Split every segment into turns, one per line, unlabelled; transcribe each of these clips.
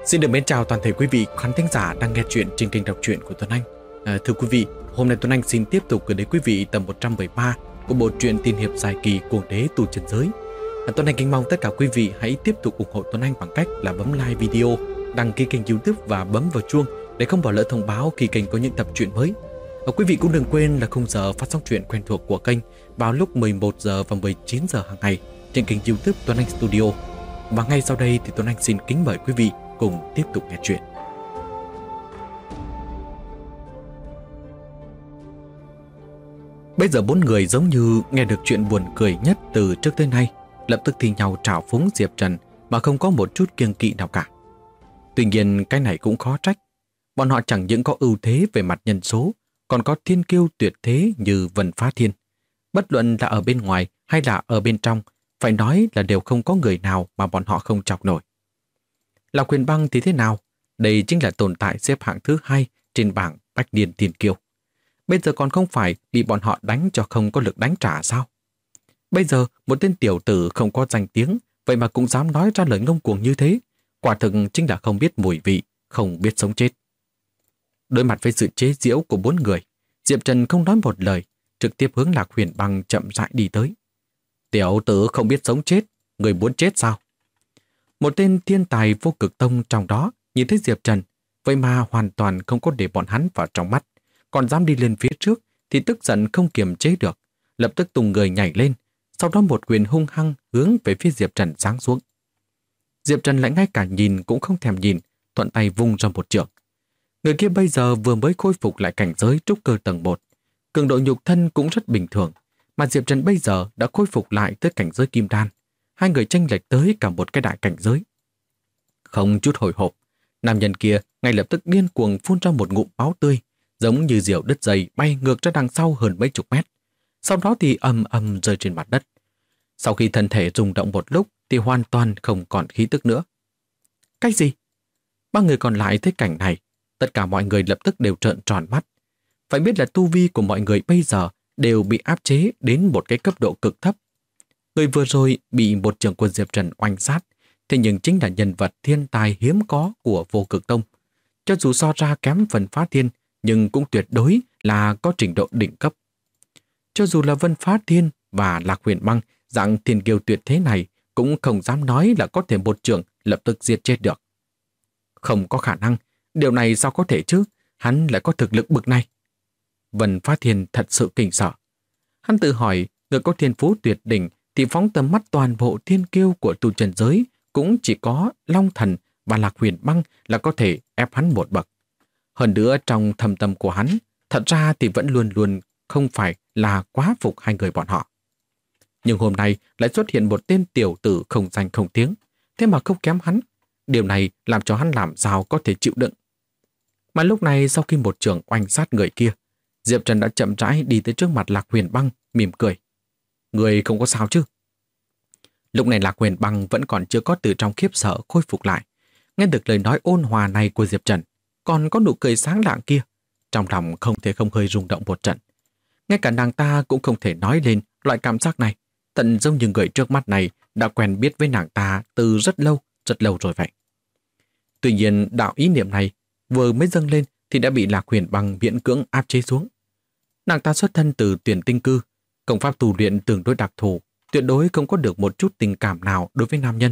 Xin được mến chào toàn thể quý vị khán thính giả đang nghe chuyện trên kênh đọc truyện của Tuấn Anh. Thưa quý vị, hôm nay Tuấn Anh xin tiếp tục gửi đến quý vị tập 113 của bộ truyện tiên hiệp dài kỳ Cuồng Đế Tu Chân Giới. Tuấn Anh kính mong tất cả quý vị hãy tiếp tục ủng hộ Tuấn Anh bằng cách là bấm like video, đăng ký kênh YouTube và bấm vào chuông để không bỏ lỡ thông báo khi kênh có những tập truyện mới. Quý vị cũng đừng quên là khung giờ phát sóng truyện quen thuộc của kênh vào lúc 11 giờ và 19 giờ hàng ngày trên kênh YouTube Tuấn Anh Studio. Và ngay sau đây thì Tuấn Anh xin kính mời quý vị cùng tiếp tục nghe chuyện. Bây giờ bốn người giống như nghe được chuyện buồn cười nhất từ trước tới nay, lập tức thi nhau trào phúng Diệp Trần mà không có một chút kiêng kỵ nào cả. Tuy nhiên cái này cũng khó trách. Bọn họ chẳng những có ưu thế về mặt nhân số, còn có thiên kiêu tuyệt thế như Vân Phá Thiên. Bất luận là ở bên ngoài hay là ở bên trong, phải nói là đều không có người nào mà bọn họ không chọc nổi. Lạc Huyền Băng thì thế nào? Đây chính là tồn tại xếp hạng thứ 2 trên bảng Bách Niên Thiên Kiêu. Bây giờ còn không phải bị bọn họ đánh cho không có lực đánh trả sao? Bây giờ một tên tiểu tử không có danh tiếng, vậy mà cũng dám nói ra lời ngông cuồng như thế, quả thực chính là không biết mùi vị, không biết sống chết. Đối mặt với sự chế giễu của bốn người, Diệp Trần không nói một lời, trực tiếp hướng Lạc Huyền Băng chậm rãi đi tới. Tiểu tử không biết sống chết, người muốn chết sao? Một tên thiên tài vô cực tông trong đó nhìn thấy Diệp Trần, vậy mà hoàn toàn không có để bọn hắn vào trong mắt, còn dám đi lên phía trước thì tức giận không kiềm chế được, lập tức tung người nhảy lên, sau đó một quyền hung hăng hướng về phía Diệp Trần giáng xuống. Diệp Trần lại ngay cả nhìn cũng không thèm nhìn, thuận tay vung ra một chưởng. Người kia bây giờ vừa mới khôi phục lại cảnh giới trúc cơ tầng 1, cường độ nhục thân cũng rất bình thường, mà Diệp Trần bây giờ đã khôi phục lại tới cảnh giới kim đan. Hai người chênh lệch tới cả một cái đại cảnh giới. Không chút hồi hộp, nam nhân kia ngay lập tức điên cuồng phun ra một ngụm máu tươi, giống như diều đứt dây bay ngược ra đằng sau hơn mấy chục mét. Sau đó thì ầm ầm rơi trên mặt đất. Sau khi thân thể rung động một lúc thì hoàn toàn không còn khí tức nữa. Cái gì? Ba người còn lại thấy cảnh này, tất cả mọi người lập tức đều trợn tròn mắt. Phải biết là tu vi của mọi người bây giờ đều bị áp chế đến một cái cấp độ cực thấp. Người vừa rồi bị một trưởng quân Diệp Trần oanh sát, thế nhưng chính là nhân vật thiên tài hiếm có của vô cực tông. Cho dù so ra kém Vân Phá Thiên, nhưng cũng tuyệt đối là có trình độ đỉnh cấp. Cho dù là Vân Phá Thiên và Lạc Huyền Băng dạng thiên kiêu tuyệt thế này, cũng không dám nói là có thể một trưởng lập tức giết chết được. Không có khả năng, điều này sao có thể chứ, hắn lại có thực lực bực này. Vân Phá Thiên thật sự kinh sợ. Hắn tự hỏi, người có thiên phú tuyệt đỉnh thì phóng tầm mắt toàn bộ thiên kiêu của tu chân giới cũng chỉ có Long Thần và Lạc Huyền Băng là có thể ép hắn một bậc. Hơn nữa trong thâm tâm của hắn, thật ra thì vẫn luôn luôn không phải là quá phục hai người bọn họ. Nhưng hôm nay lại xuất hiện một tên tiểu tử không danh không tiếng, thế mà không kém hắn. Điều này làm cho hắn làm sao có thể chịu đựng. Mà lúc này sau khi một trường oanh sát người kia, Diệp Trần đã chậm rãi đi tới trước mặt Lạc Huyền Băng, mỉm cười. Người không có sao chứ? Lúc này Lạc Huyền Băng vẫn còn chưa có từ trong khiếp sợ khôi phục lại. Nghe được lời nói ôn hòa này của Diệp Trần, còn có nụ cười sáng lạng kia, trong lòng không thể không hơi rung động một trận. Ngay cả nàng ta cũng không thể nói lên loại cảm giác này, tận giống như người trước mắt này đã quen biết với nàng ta từ rất lâu rồi vậy. Tuy nhiên đạo ý niệm này vừa mới dâng lên thì đã bị Lạc Huyền Băng miễn cưỡng áp chế xuống. Nàng ta xuất thân từ Tuyển Tinh Cư, công pháp tu luyện tương đối đặc thù, tuyệt đối không có được một chút tình cảm nào đối với nam nhân.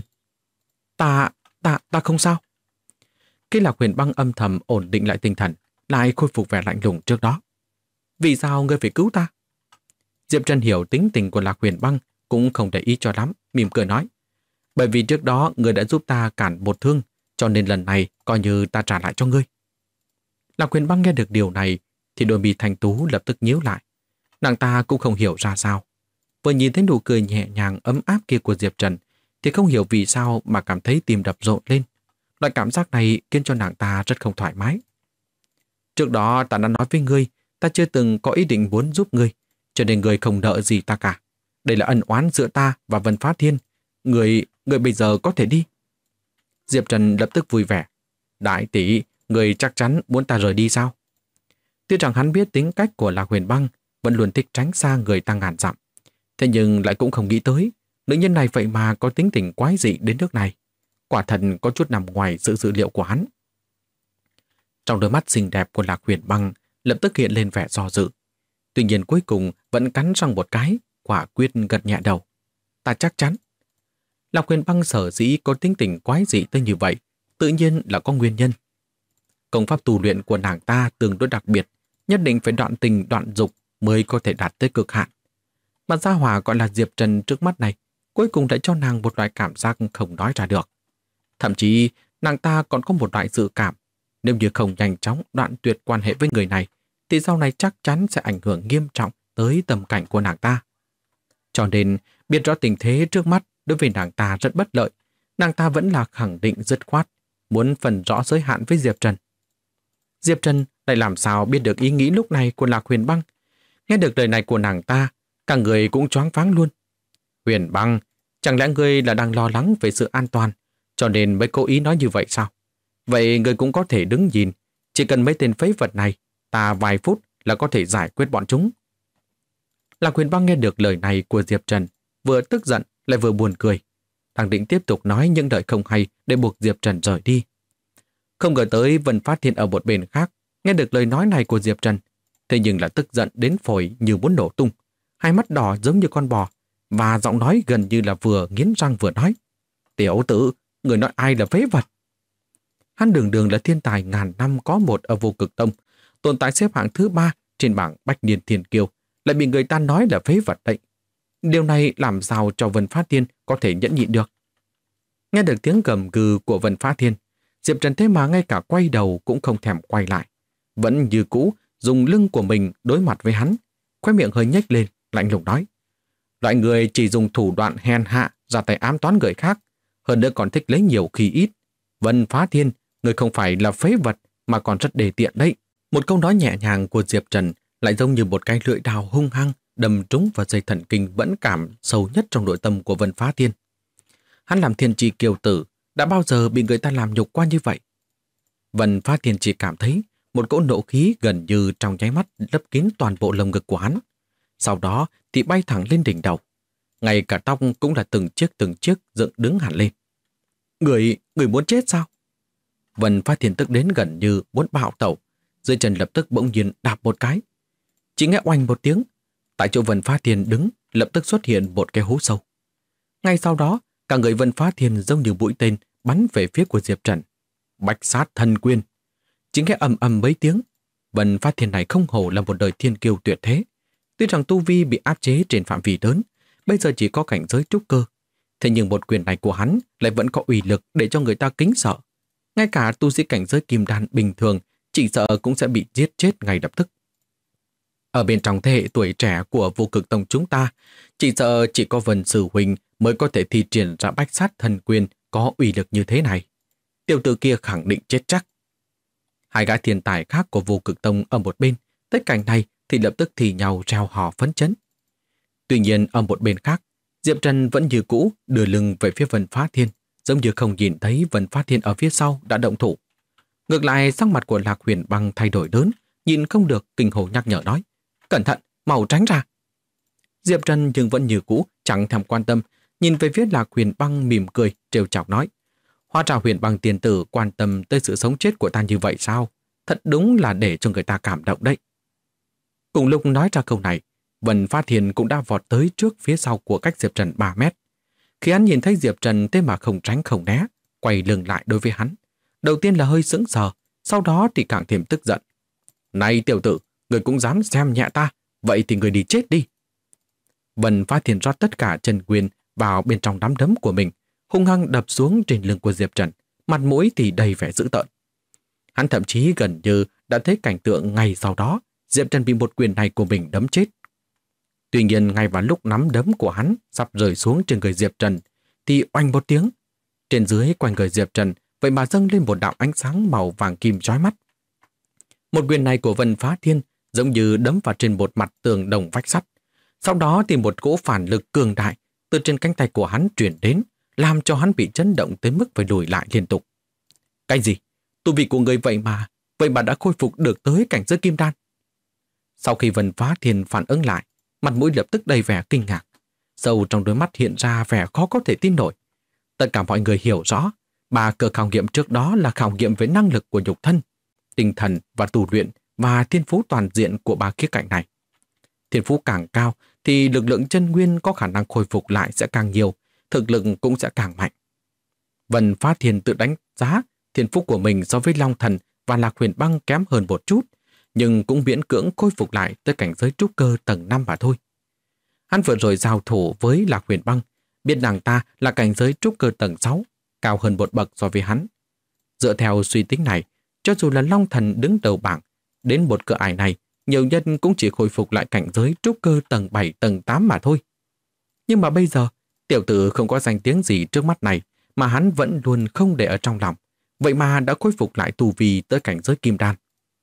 Ta không sao. Khi Lạc Huyền Băng âm thầm ổn định lại tinh thần, lại khôi phục vẻ lạnh lùng trước đó. Vì sao ngươi phải cứu ta? Diệp Trần hiểu tính tình của Lạc Huyền Băng, cũng không để ý cho lắm, mỉm cười nói. Bởi vì trước đó ngươi đã giúp ta cản một thương, cho nên lần này coi như ta trả lại cho ngươi. Lạc Huyền Băng nghe được điều này thì đôi mi thanh tú lập tức nhíu lại. Nàng ta cũng không hiểu ra sao. Vừa nhìn thấy nụ cười nhẹ nhàng ấm áp kia của Diệp Trần thì không hiểu vì sao mà cảm thấy tim đập rộn lên. Loại cảm giác này khiến cho nàng ta rất không thoải mái. Trước đó ta đã nói với ngươi, ta chưa từng có ý định muốn giúp ngươi, cho nên ngươi không nợ gì ta cả. Đây là ân oán giữa ta và Vân Phá Thiên. Ngươi bây giờ có thể đi. Diệp Trần lập tức vui vẻ. Đại tỷ, ngươi chắc chắn muốn ta rời đi sao? Tuy rằng hắn biết tính cách của Lạc Huyền Băng, vẫn luôn thích tránh xa người ta ngàn dặm. Thế nhưng lại cũng không nghĩ tới, nữ nhân này vậy mà có tính tình quái dị đến nước này. quả thật có chút nằm ngoài sự dự liệu của hắn. Trong đôi mắt xinh đẹp của Lạc Huyền Băng lập tức hiện lên vẻ do dự. Tuy nhiên cuối cùng vẫn cắn răng một cái, quả quyết gật nhẹ đầu. Ta chắc chắn. Lạc Huyền Băng sở dĩ có tính tình quái dị tới như vậy, tự nhiên là có nguyên nhân. Công pháp tu luyện của nàng ta tương đối đặc biệt, nhất định phải đoạn tình đoạn dục mới có thể đạt tới cực hạn. Mà gia hỏa gọi là Diệp Trần trước mắt này, cuối cùng đã cho nàng một loại cảm giác không nói ra được. Thậm chí, nàng ta còn có một loại dự cảm, nếu như không nhanh chóng đoạn tuyệt quan hệ với người này, thì sau này chắc chắn sẽ ảnh hưởng nghiêm trọng tới tâm cảnh của nàng ta. Cho nên, biết rõ tình thế trước mắt đối với nàng ta rất bất lợi, nàng ta vẫn là khẳng định dứt khoát, muốn phần rõ giới hạn với Diệp Trần. Diệp Trần lại làm sao biết được ý nghĩ lúc này của Lạc Huyền Băng. Nghe được lời này của nàng ta, cả người cũng choáng váng luôn. Huyền Băng, chẳng lẽ ngươi là đang lo lắng về sự an toàn, cho nên mới cố ý nói như vậy sao? Vậy ngươi cũng có thể đứng nhìn, chỉ cần mấy tên phế vật này, ta vài phút là có thể giải quyết bọn chúng. Lạc Huyền Băng nghe được lời này của Diệp Trần, vừa tức giận lại vừa buồn cười. Đang định tiếp tục nói những lời không hay để buộc Diệp Trần rời đi. Không ngờ tới Vân Phát Thiên ở một bên khác, nghe được lời nói này của Diệp Trần, thế nhưng là tức giận đến phổi như muốn nổ tung, hai mắt đỏ giống như con bò, và giọng nói gần như là vừa nghiến răng vừa nói. Tiểu tử, người nói ai là phế vật? Hắn đường đường là thiên tài ngàn năm có một ở Vô Cực Tông, tồn tại xếp hạng thứ 3 trên bảng Bách Niên Thiên Kiêu, lại bị người ta nói là phế vật đấy. Điều này làm sao cho Vân Phát Thiên có thể nhẫn nhịn được? Nghe được tiếng gầm gừ của Vân Phát Thiên, Diệp Trần thế mà ngay cả quay đầu cũng không thèm quay lại, vẫn như cũ dùng lưng của mình đối mặt với hắn, khóe miệng hơi nhếch lên, lạnh lùng nói: loại người chỉ dùng thủ đoạn hèn hạ ra tay ám toán người khác, hơn nữa còn thích lấy nhiều khi ít. Vân Phá Thiên, người không phải là phế vật mà còn rất đề tiện đấy. Một câu nói nhẹ nhàng của Diệp Trần lại giống như một cái lưỡi đào hung hăng đâm trúng vào dây thần kinh vẫn cảm sâu nhất trong nội tâm của Vân Phá Thiên. Hắn làm thiên tri kiêu tử, đã bao giờ bị người ta làm nhục qua như vậy? Vân Phá Thiên chỉ cảm thấy một cỗ nộ khí gần như trong nháy mắt lấp kín toàn bộ lồng ngực của hắn. Sau đó thì bay thẳng lên đỉnh đầu. Ngay cả tóc cũng là từng chiếc dựng đứng hẳn lên. Người muốn chết sao? Vân Phá Thiên tức đến gần như muốn bạo tẩu. Dưới chân lập tức bỗng nhiên đạp một cái. Chỉ nghe oanh một tiếng. Tại chỗ Vân Phá Thiên đứng lập tức xuất hiện một cái hố sâu. Ngay sau đó, cả người Vân Phá Thiên giống như mũi tên bắn về phía của Diệp Trần. Bạch sát thần quyên. Chỉ nghe ầm ầm mấy tiếng. Vân Phá Thiên này không hổ là một đời thiên kiêu tuyệt thế. Tuy rằng tu vi bị áp chế trên phạm vi lớn, bây giờ chỉ có cảnh giới trúc cơ. Thế nhưng một quyền này của hắn lại vẫn có uy lực để cho người ta kính sợ. Ngay cả tu sĩ cảnh giới kim đan bình thường chỉ sợ cũng sẽ bị giết chết ngay lập tức. Ở bên trong thế hệ tuổi trẻ của Vô Cực Tông chúng ta, chỉ sợ chỉ có Vân Sư Huynh mới có thể thi triển ra bách sát thần quyền có uy lực như thế này. Tiểu tử kia khẳng định chết chắc. Hai gã thiên tài khác của Vô Cực Tông ở một bên, tất cảnh này thì lập tức thì nhau reo hò phấn chấn. Tuy nhiên ở một bên khác, Diệp Trần vẫn như cũ đưa lưng về phía Vân Phá Thiên, giống như không nhìn thấy Vân Phá Thiên ở phía sau đã động thủ. Ngược lại, sắc mặt của Lạc Huyền Băng thay đổi lớn, nhìn không được kinh hồn nhắc nhở nói: cẩn thận, mau tránh ra. Diệp Trần nhưng vẫn như cũ chẳng thèm quan tâm, nhìn về phía Lạc Huyền Băng mỉm cười trêu chọc nói: hóa ra Huyền Băng tiền tử quan tâm tới sự sống chết của ta như vậy sao? Thật đúng là để cho người ta cảm động đấy. Cùng lúc nói ra câu này, Vân Phá Thiên cũng đã vọt tới trước phía sau của cách Diệp Trần 3 mét. Khi hắn nhìn thấy Diệp Trần thế mà không tránh không né, quay lưng lại đối với hắn. Đầu tiên là hơi sững sờ, sau đó thì càng thêm tức giận. Này tiểu tử, người cũng dám xem nhẹ ta, vậy thì người đi chết đi. Vân Phá Thiên rót tất cả chân quyền vào bên trong nắm đấm của mình, hung hăng đập xuống trên lưng của Diệp Trần, mặt mũi thì đầy vẻ dữ tợn. Hắn thậm chí gần như đã thấy cảnh tượng ngay sau đó, Diệp Trần bị một quyền này của mình đấm chết. Tuy nhiên ngay vào lúc nắm đấm của hắn sắp rơi xuống trên người Diệp Trần, thì oanh một tiếng. Trên dưới quanh người Diệp Trần vậy mà dâng lên một đạo ánh sáng màu vàng kim chói mắt. Một quyền này của Vân Phá Thiên giống như đấm vào trên một mặt tường đồng vách sắt. Sau đó thì một cỗ phản lực cường đại từ trên cánh tay của hắn truyền đến, làm cho hắn bị chấn động tới mức phải lùi lại liên tục. Cái gì? Tu vị của người vậy mà đã khôi phục được tới cảnh giới kim đan. Sau khi Vân Phá Thiên phản ứng lại, mặt mũi lập tức đầy vẻ kinh ngạc. Sâu trong đôi mắt hiện ra vẻ khó có thể tin nổi. Tất cả mọi người hiểu rõ, Ba cơ khảo nghiệm trước đó là khảo nghiệm về năng lực của nhục thân, tinh thần và tu luyện và thiên phú toàn diện của ba khía cạnh này. Thiên phú càng cao thì lực lượng chân nguyên có khả năng khôi phục lại sẽ càng nhiều, thực lực cũng sẽ càng mạnh. Vân Phá Thiên tự đánh giá thiên phú của mình so với Long Thần và Lạc Huyền Băng kém hơn một chút, nhưng cũng miễn cưỡng khôi phục lại tới cảnh giới trúc cơ tầng 5 mà thôi. Hắn vừa rồi giao thủ với Lạc Huyền Băng, biết nàng ta là cảnh giới trúc cơ tầng 6, cao hơn một bậc so với hắn. Dựa theo suy tính này, cho dù là Long Thần đứng đầu bảng, đến một cửa ải này, nhiều nhân cũng chỉ khôi phục lại cảnh giới trúc cơ tầng 7, tầng 8 mà thôi. Nhưng mà bây giờ, tiểu tử không có danh tiếng gì trước mắt này, mà hắn vẫn luôn không để ở trong lòng, vậy mà đã khôi phục lại tu vi tới cảnh giới kim đan.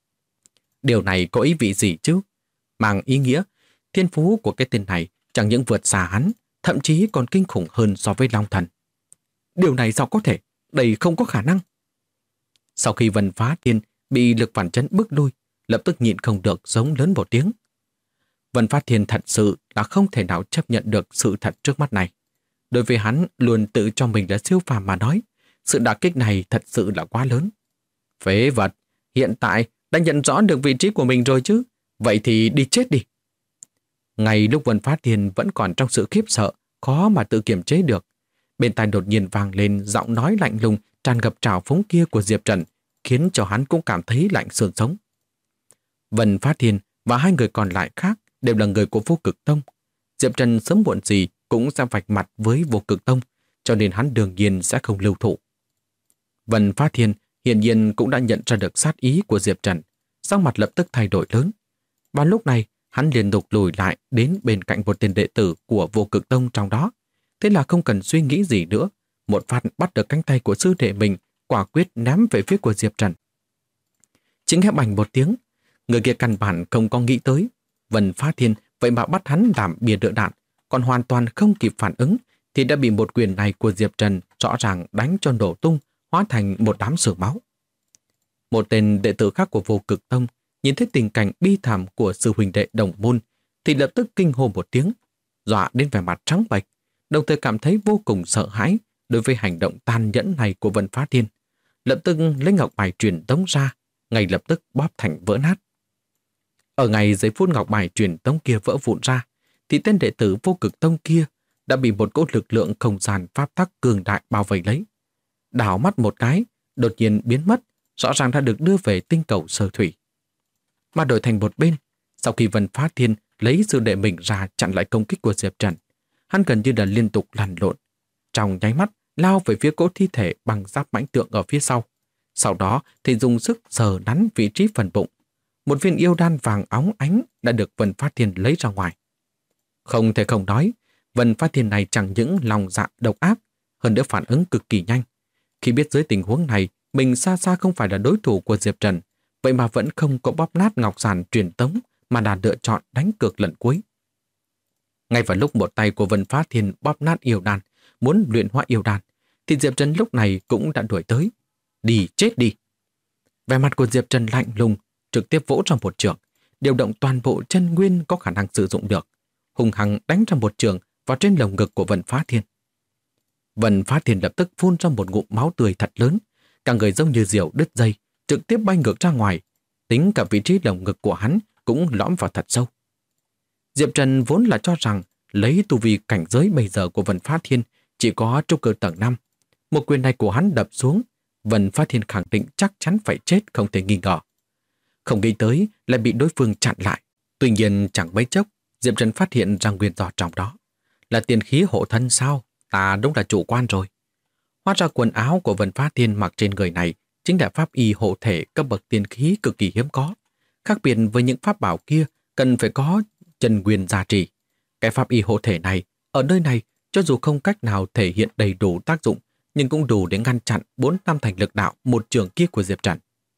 Điều này có ý vị gì chứ? Mang ý nghĩa, thiên phú của cái tên này chẳng những vượt xa hắn, thậm chí còn kinh khủng hơn so với Long Thần. Điều này sao có thể? Đây không có khả năng. Sau khi Vân Phá Thiên bị lực phản chấn bức lui, lập tức nhịn không được giống lớn một tiếng. Vân Phá Thiên thật sự là không thể nào chấp nhận được sự thật trước mắt này. Đối với hắn luôn tự cho mình là siêu phàm mà nói, sự đả kích này thật sự là quá lớn. Phế vật, hiện tại đã nhận rõ được vị trí của mình rồi chứ, vậy thì đi chết đi. Ngay lúc Vân Phá Thiên vẫn còn trong sự khiếp sợ, khó mà tự kiềm chế được, bên tai đột nhiên vang lên giọng nói lạnh lùng tràn ngập trào phúng kia của Diệp Trần, khiến cho hắn cũng cảm thấy lạnh xương sống. Vân Phá Thiên và hai người còn lại khác đều là người của Vô Cực Tông. Diệp Trần sớm muộn gì cũng sẽ vạch mặt với Vô Cực Tông, cho nên hắn đương nhiên sẽ không lưu thủ. Vân Phá Thiên hiển nhiên cũng đã nhận ra được sát ý của Diệp Trần, sắc mặt lập tức thay đổi lớn. Và lúc này, hắn liền tục lùi lại đến bên cạnh một tên đệ tử của Vô Cực Tông trong đó. Thế là không cần suy nghĩ gì nữa, một phát bắt được cánh tay của sư đệ mình, quả quyết ném về phía của Diệp Trần. Chính nghe bành một tiếng, người kia căn bản không có nghĩ tới. Vân Phá Thiên vậy mà bắt hắn làm bia đỡ đạn, còn hoàn toàn không kịp phản ứng thì đã bị một quyền này của Diệp Trần rõ ràng đánh cho nổ tung, hóa thành một đám sương máu. Một tên đệ tử khác của Vô Cực Tông nhìn thấy tình cảnh bi thảm của sư huynh đệ đồng môn thì lập tức kinh hô một tiếng, dọa đến vẻ mặt trắng bệch, đồng thời cảm thấy vô cùng sợ hãi đối với hành động tàn nhẫn này của Vân Phá Thiên. Lập tức lấy ngọc bài truyền tống ra, ngay lập tức bóp thành vỡ nát. Ở ngày giây phút ngọc bài truyền tống kia vỡ vụn ra, thì tên đệ tử Vô Cực Tông kia đã bị một cỗ lực lượng không gian pháp tắc cường đại bao vây lấy. Đảo mắt một cái, đột nhiên biến mất, rõ ràng đã được đưa về tinh cầu Sở Thủy. Mà đổi thành một bên, sau khi Vân Phá Thiên lấy sư đệ mình ra chặn lại công kích của Diệp Trần, hắn gần như là liên tục lăn lộn, trong nháy mắt lao về phía cỗ thi thể bằng giáp mãnh tượng ở phía sau. Sau đó thì dùng sức sờ nắn vị trí phần bụng. Một viên yêu đan vàng óng ánh đã được Vân Phá Thiên lấy ra ngoài. Không thể không nói, Vân Phá Thiên này chẳng những lòng dạ độc ác, hơn nữa phản ứng cực kỳ nhanh. Khi biết dưới tình huống này, mình xa xa không phải là đối thủ của Diệp Trần, vậy mà vẫn không có bóp nát ngọc giản truyền tống mà đã lựa chọn đánh cược lần cuối. Ngay vào lúc một tay của Vân Phá Thiên bóp nát yêu đan, muốn luyện hóa yêu đan, thì Diệp Trần lúc này cũng đã đuổi tới. Đi, chết đi! Vẻ mặt của Diệp Trần lạnh lùng, trực tiếp vỗ ra một trường, điều động toàn bộ chân nguyên có khả năng sử dụng được, hùng hăng đánh ra một trường vào trên lồng ngực của Vân Phá Thiên. Vân Phá Thiên lập tức phun ra một ngụm máu tươi thật lớn, cả người giống như diều đứt dây, trực tiếp bay ngược ra ngoài, tính cả vị trí lồng ngực của hắn cũng lõm vào thật sâu. Diệp Trần vốn là cho rằng lấy tu vi cảnh giới bây giờ của Vân Phá Thiên chỉ có trúc cơ tầng 5. Một quyền này của hắn đập xuống, Vân Phá Thiên khẳng định chắc chắn phải chết không thể nghi ngờ. Không nghĩ tới lại bị đối phương chặn lại. Tuy nhiên chẳng mấy chốc, Diệp Trần phát hiện ra nguyên do trong đó. Là tiền khí hộ thân sao? Ta đúng là chủ quan rồi. Hóa ra quần áo của Vân Phá Thiên mặc trên người này chính là pháp y hộ thể cấp bậc tiền khí cực kỳ hiếm có. Khác biệt với những pháp bảo kia cần phải có chân nguyên gia trì. Cái pháp y hộ thể này, ở nơi này, cho dù không cách nào thể hiện đầy đủ tác dụng, nhưng cũng đủ để ngăn chặn 4 năm thành lực đạo một trường kia của Diệp Trần.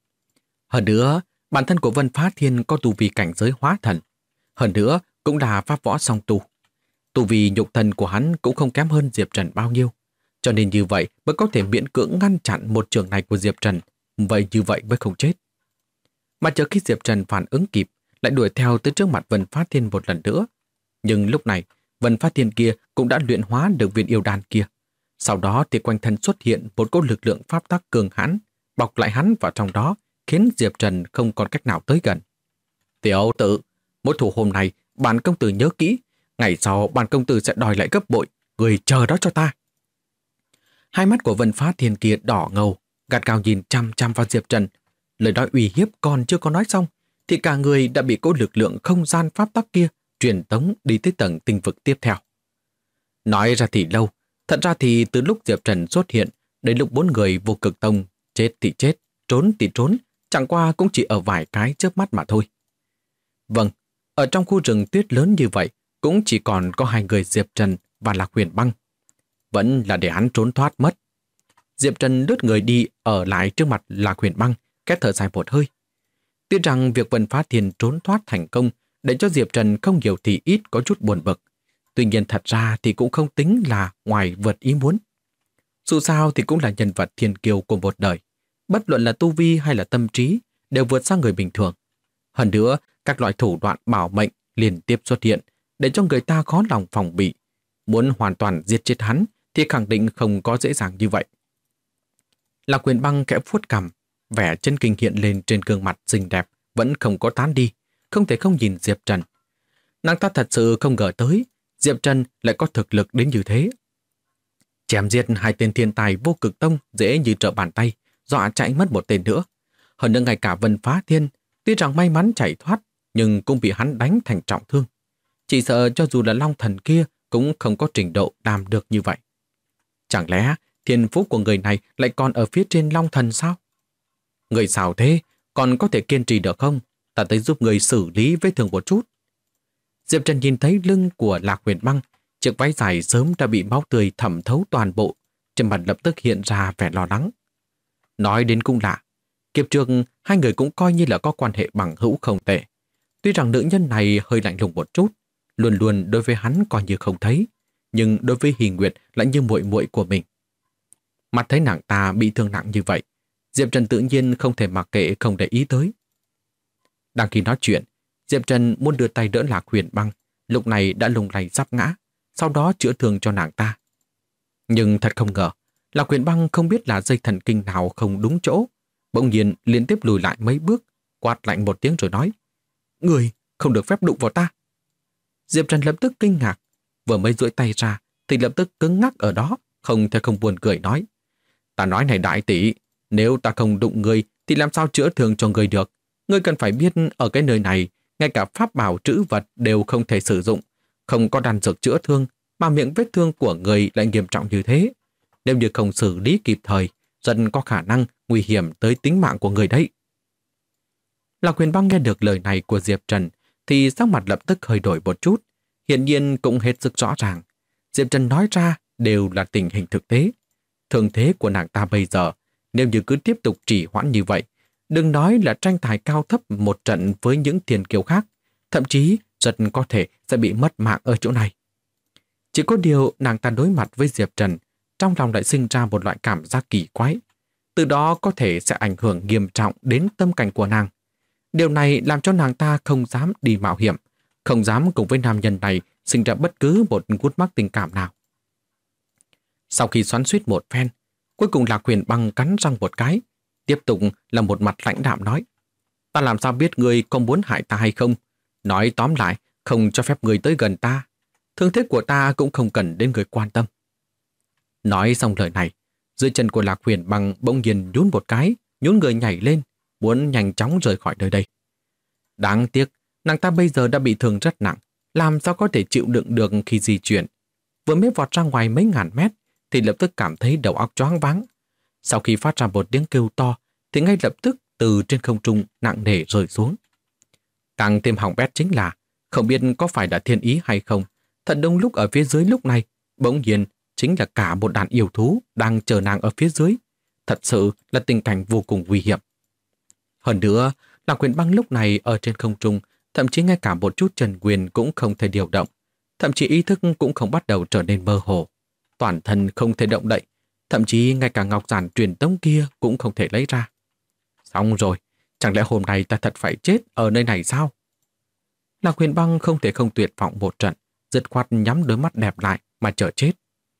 Hơn nữa, bản thân của Vân Phá Thiên có tu vi cảnh giới hóa thần. Hơn nữa, cũng là pháp võ song tu. Tu vi nhục thần của hắn cũng không kém hơn Diệp Trần bao nhiêu. Cho nên như vậy mới có thể miễn cưỡng ngăn chặn một trường này của Diệp Trần. Vậy như vậy mới không chết. Mà chờ khi Diệp Trần phản ứng kịp, lại đuổi theo tới trước mặt Vân Phá Thiên một lần nữa. Nhưng lúc này, Vân Phá Thiên kia cũng đã luyện hóa được viên yêu đan kia. Sau đó thì quanh thân xuất hiện một cỗ lực lượng pháp tắc cường hãn, bọc lại hắn vào trong đó, khiến Diệp Trần không còn cách nào tới gần. Tiểu tử, mỗi thủ hôm nay, bản công tử nhớ kỹ, ngày sau bản công tử sẽ đòi lại gấp bội, người chờ đó cho ta. Hai mắt của Vân Phá Thiên kia đỏ ngầu, gắt gao nhìn chăm chăm vào Diệp Trần. Lời nói uy hiếp còn chưa có nói xong, thì cả người đã bị cỗ lực lượng không gian pháp tắc kia truyền tống đi tới tầng tinh vực tiếp theo. Nói ra thì lâu, thật ra thì từ lúc Diệp Trần xuất hiện, đến lúc 4 người vô cực tông, chết thì chết, trốn thì trốn, chẳng qua cũng chỉ ở vài cái chớp mắt mà thôi. Vâng, ở trong khu rừng tuyết lớn như vậy, cũng chỉ còn có 2 người Diệp Trần và Lạc Huyền Băng. Vẫn là để hắn trốn thoát mất. Diệp Trần lướt người đi ở lại trước mặt Lạc Huyền Băng, két thở dài một hơi. Tuy rằng việc Vân Phá Thiên trốn thoát thành công để cho Diệp Trần không nhiều thì ít có chút buồn bực. Tuy nhiên thật ra thì cũng không tính là ngoài vượt ý muốn. Dù sao thì cũng là nhân vật thiên kiêu của một đời. Bất luận là tu vi hay là tâm trí đều vượt sang người bình thường. Hơn nữa, các loại thủ đoạn bảo mệnh liên tiếp xuất hiện để cho người ta khó lòng phòng bị. Muốn hoàn toàn giết chết hắn thì khẳng định không có dễ dàng như vậy. Lạc Huyền Băng khẽ vuốt cằm, vẻ chân kinh hiện lên trên gương mặt xinh đẹp vẫn không có tán đi, không thể không nhìn Diệp Trần. Nàng ta thật sự không ngờ tới Diệp Trần lại có thực lực đến như thế. Chém giết 2 tên thiên tài vô cực tông dễ như trở bàn tay, dọa chạy mất một tên nữa. Hơn nữa ngay cả Vân Phá Thiên, tuy rằng may mắn chạy thoát, nhưng cũng bị hắn đánh thành trọng thương. Chỉ sợ cho dù là Long Thần kia cũng không có trình độ làm được như vậy. Chẳng lẽ thiên phú của người này lại còn ở phía trên Long Thần sao? Người sao thế, còn có thể kiên trì được không? Ta tới giúp người xử lý vết thương một chút. Diệp Trần nhìn thấy lưng của Lạc Huyền Băng, chiếc váy dài sớm đã bị máu tươi thẩm thấu toàn bộ, trên mặt lập tức hiện ra vẻ lo lắng. Nói đến cũng lạ, kiếp trước 2 người cũng coi như là có quan hệ bằng hữu không tệ. Tuy rằng nữ nhân này hơi lạnh lùng một chút, luôn luôn đối với hắn coi như không thấy, nhưng đối với Hỷ Nguyệt lại như muội muội của mình. Mặt thấy nàng ta bị thương nặng như vậy, Diệp Trần tự nhiên không thể mặc kệ không để ý tới. Đang khi nói chuyện, Diệp Trần muốn đưa tay đỡ Lạc Huyền Băng, lúc này đã lung lay sắp ngã, sau đó chữa thương cho nàng ta. Nhưng thật không ngờ, Lạc Huyền Băng không biết là dây thần kinh nào không đúng chỗ, bỗng nhiên liên tiếp lùi lại mấy bước, quát lạnh một tiếng rồi nói: "Người không được phép đụng vào ta." Diệp Trần lập tức kinh ngạc, vừa mới duỗi tay ra thì lập tức cứng ngắc ở đó, không thể không buồn cười nói: "Ta nói này đại tỷ, nếu ta không đụng ngươi thì làm sao chữa thương cho ngươi được? Ngươi cần phải biết ở cái nơi này, ngay cả pháp bảo trữ vật đều không thể sử dụng, không có đan dược chữa thương, mà miệng vết thương của người lại nghiêm trọng như thế. Nếu như không xử lý kịp thời, rất có khả năng nguy hiểm tới tính mạng của người đấy." Lạc Huyền Băng nghe được lời này của Diệp Trần thì sắc mặt lập tức hơi đổi một chút, hiển nhiên cũng hết sức rõ ràng. Diệp Trần nói ra đều là tình hình thực tế. Thương thế của nàng ta bây giờ, nếu như cứ tiếp tục trì hoãn như vậy, đừng nói là tranh tài cao thấp một trận với những thiên kiêu khác, thậm chí rất có thể sẽ bị mất mạng ở chỗ này. Chỉ có điều nàng ta đối mặt với Diệp Trần, trong lòng lại sinh ra một loại cảm giác kỳ quái. Từ đó có thể sẽ ảnh hưởng nghiêm trọng đến tâm cảnh của nàng. Điều này làm cho nàng ta không dám đi mạo hiểm, không dám cùng với nam nhân này sinh ra bất cứ một gút mắc tình cảm nào. Sau khi xoắn xuýt một phen, cuối cùng Lạc Huyền Băng cắn răng một cái, tiếp tục là một mặt lãnh đạm nói: "Ta làm sao biết ngươi có muốn hại ta hay không? Nói tóm lại, không cho phép ngươi tới gần ta. Thương thế của ta cũng không cần đến người quan tâm." Nói xong lời này, dưới chân của Lạc Huyền Băng bỗng nhiên nhún một cái, nhún người nhảy lên, muốn nhanh chóng rời khỏi nơi đây. Đáng tiếc, nàng ta bây giờ đã bị thương rất nặng, làm sao có thể chịu đựng được khi di chuyển. Vừa mới vọt ra ngoài mấy ngàn mét, thì lập tức cảm thấy đầu óc choáng váng. Sau khi phát ra một tiếng kêu to, thì ngay lập tức từ trên không trung nặng nề rơi xuống. Càng thêm hỏng bét chính là, không biết có phải là thiên ý hay không, thật đông lúc ở phía dưới lúc này, bỗng nhiên chính là cả một đàn yêu thú đang chờ nàng ở phía dưới. Thật sự là tình cảnh vô cùng nguy hiểm. Hơn nữa, Lạc Huyền Băng lúc này ở trên không trung, thậm chí ngay cả một chút chân quyền cũng không thể điều động, thậm chí ý thức cũng không bắt đầu trở nên mơ hồ. Toàn thân không thể động đậy, thậm chí ngay cả ngọc giản truyền tống kia cũng không thể lấy ra. Xong rồi, chẳng lẽ hôm nay ta thật phải chết ở nơi này sao? Lạc Huyền Băng không thể không tuyệt vọng một trận, dứt khoát nhắm đôi mắt đẹp lại mà chờ chết.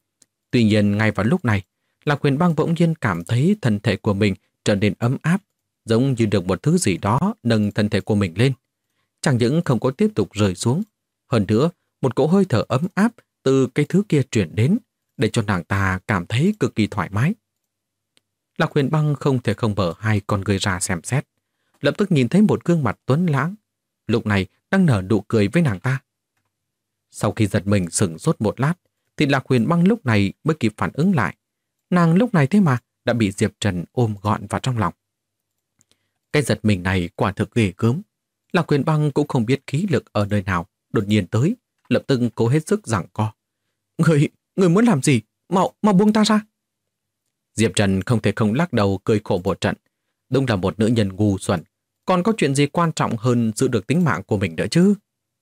Tuy nhiên ngay vào lúc này, Lạc Huyền Băng bỗng nhiên cảm thấy thân thể của mình trở nên ấm áp, giống như được một thứ gì đó nâng thân thể của mình lên. Chẳng những không có tiếp tục rơi xuống, hơn nữa, một cỗ hơi thở ấm áp từ cái thứ kia truyền đến, để cho nàng ta cảm thấy cực kỳ thoải mái. Lạc Huyền Băng không thể không mở hai con ngươi ra xem xét, lập tức nhìn thấy một gương mặt tuấn lãng, lúc này đang nở nụ cười với nàng ta. Sau khi giật mình sững sốt một lát, thì Lạc Huyền Băng lúc này mới kịp phản ứng lại. Nàng lúc này thế mà đã bị Diệp Trần ôm gọn vào trong lòng. Cái giật mình này quả thực ghê gớm. Lạc Huyền Băng cũng không biết khí lực ở nơi nào đột nhiên tới, lập tức cố hết sức giằng co. Người muốn làm gì? Mau buông ta ra. Diệp Trần không thể không lắc đầu cười khổ một trận. Đúng là một nữ nhân ngu xuẩn, còn có chuyện gì quan trọng hơn giữ được tính mạng của mình nữa chứ?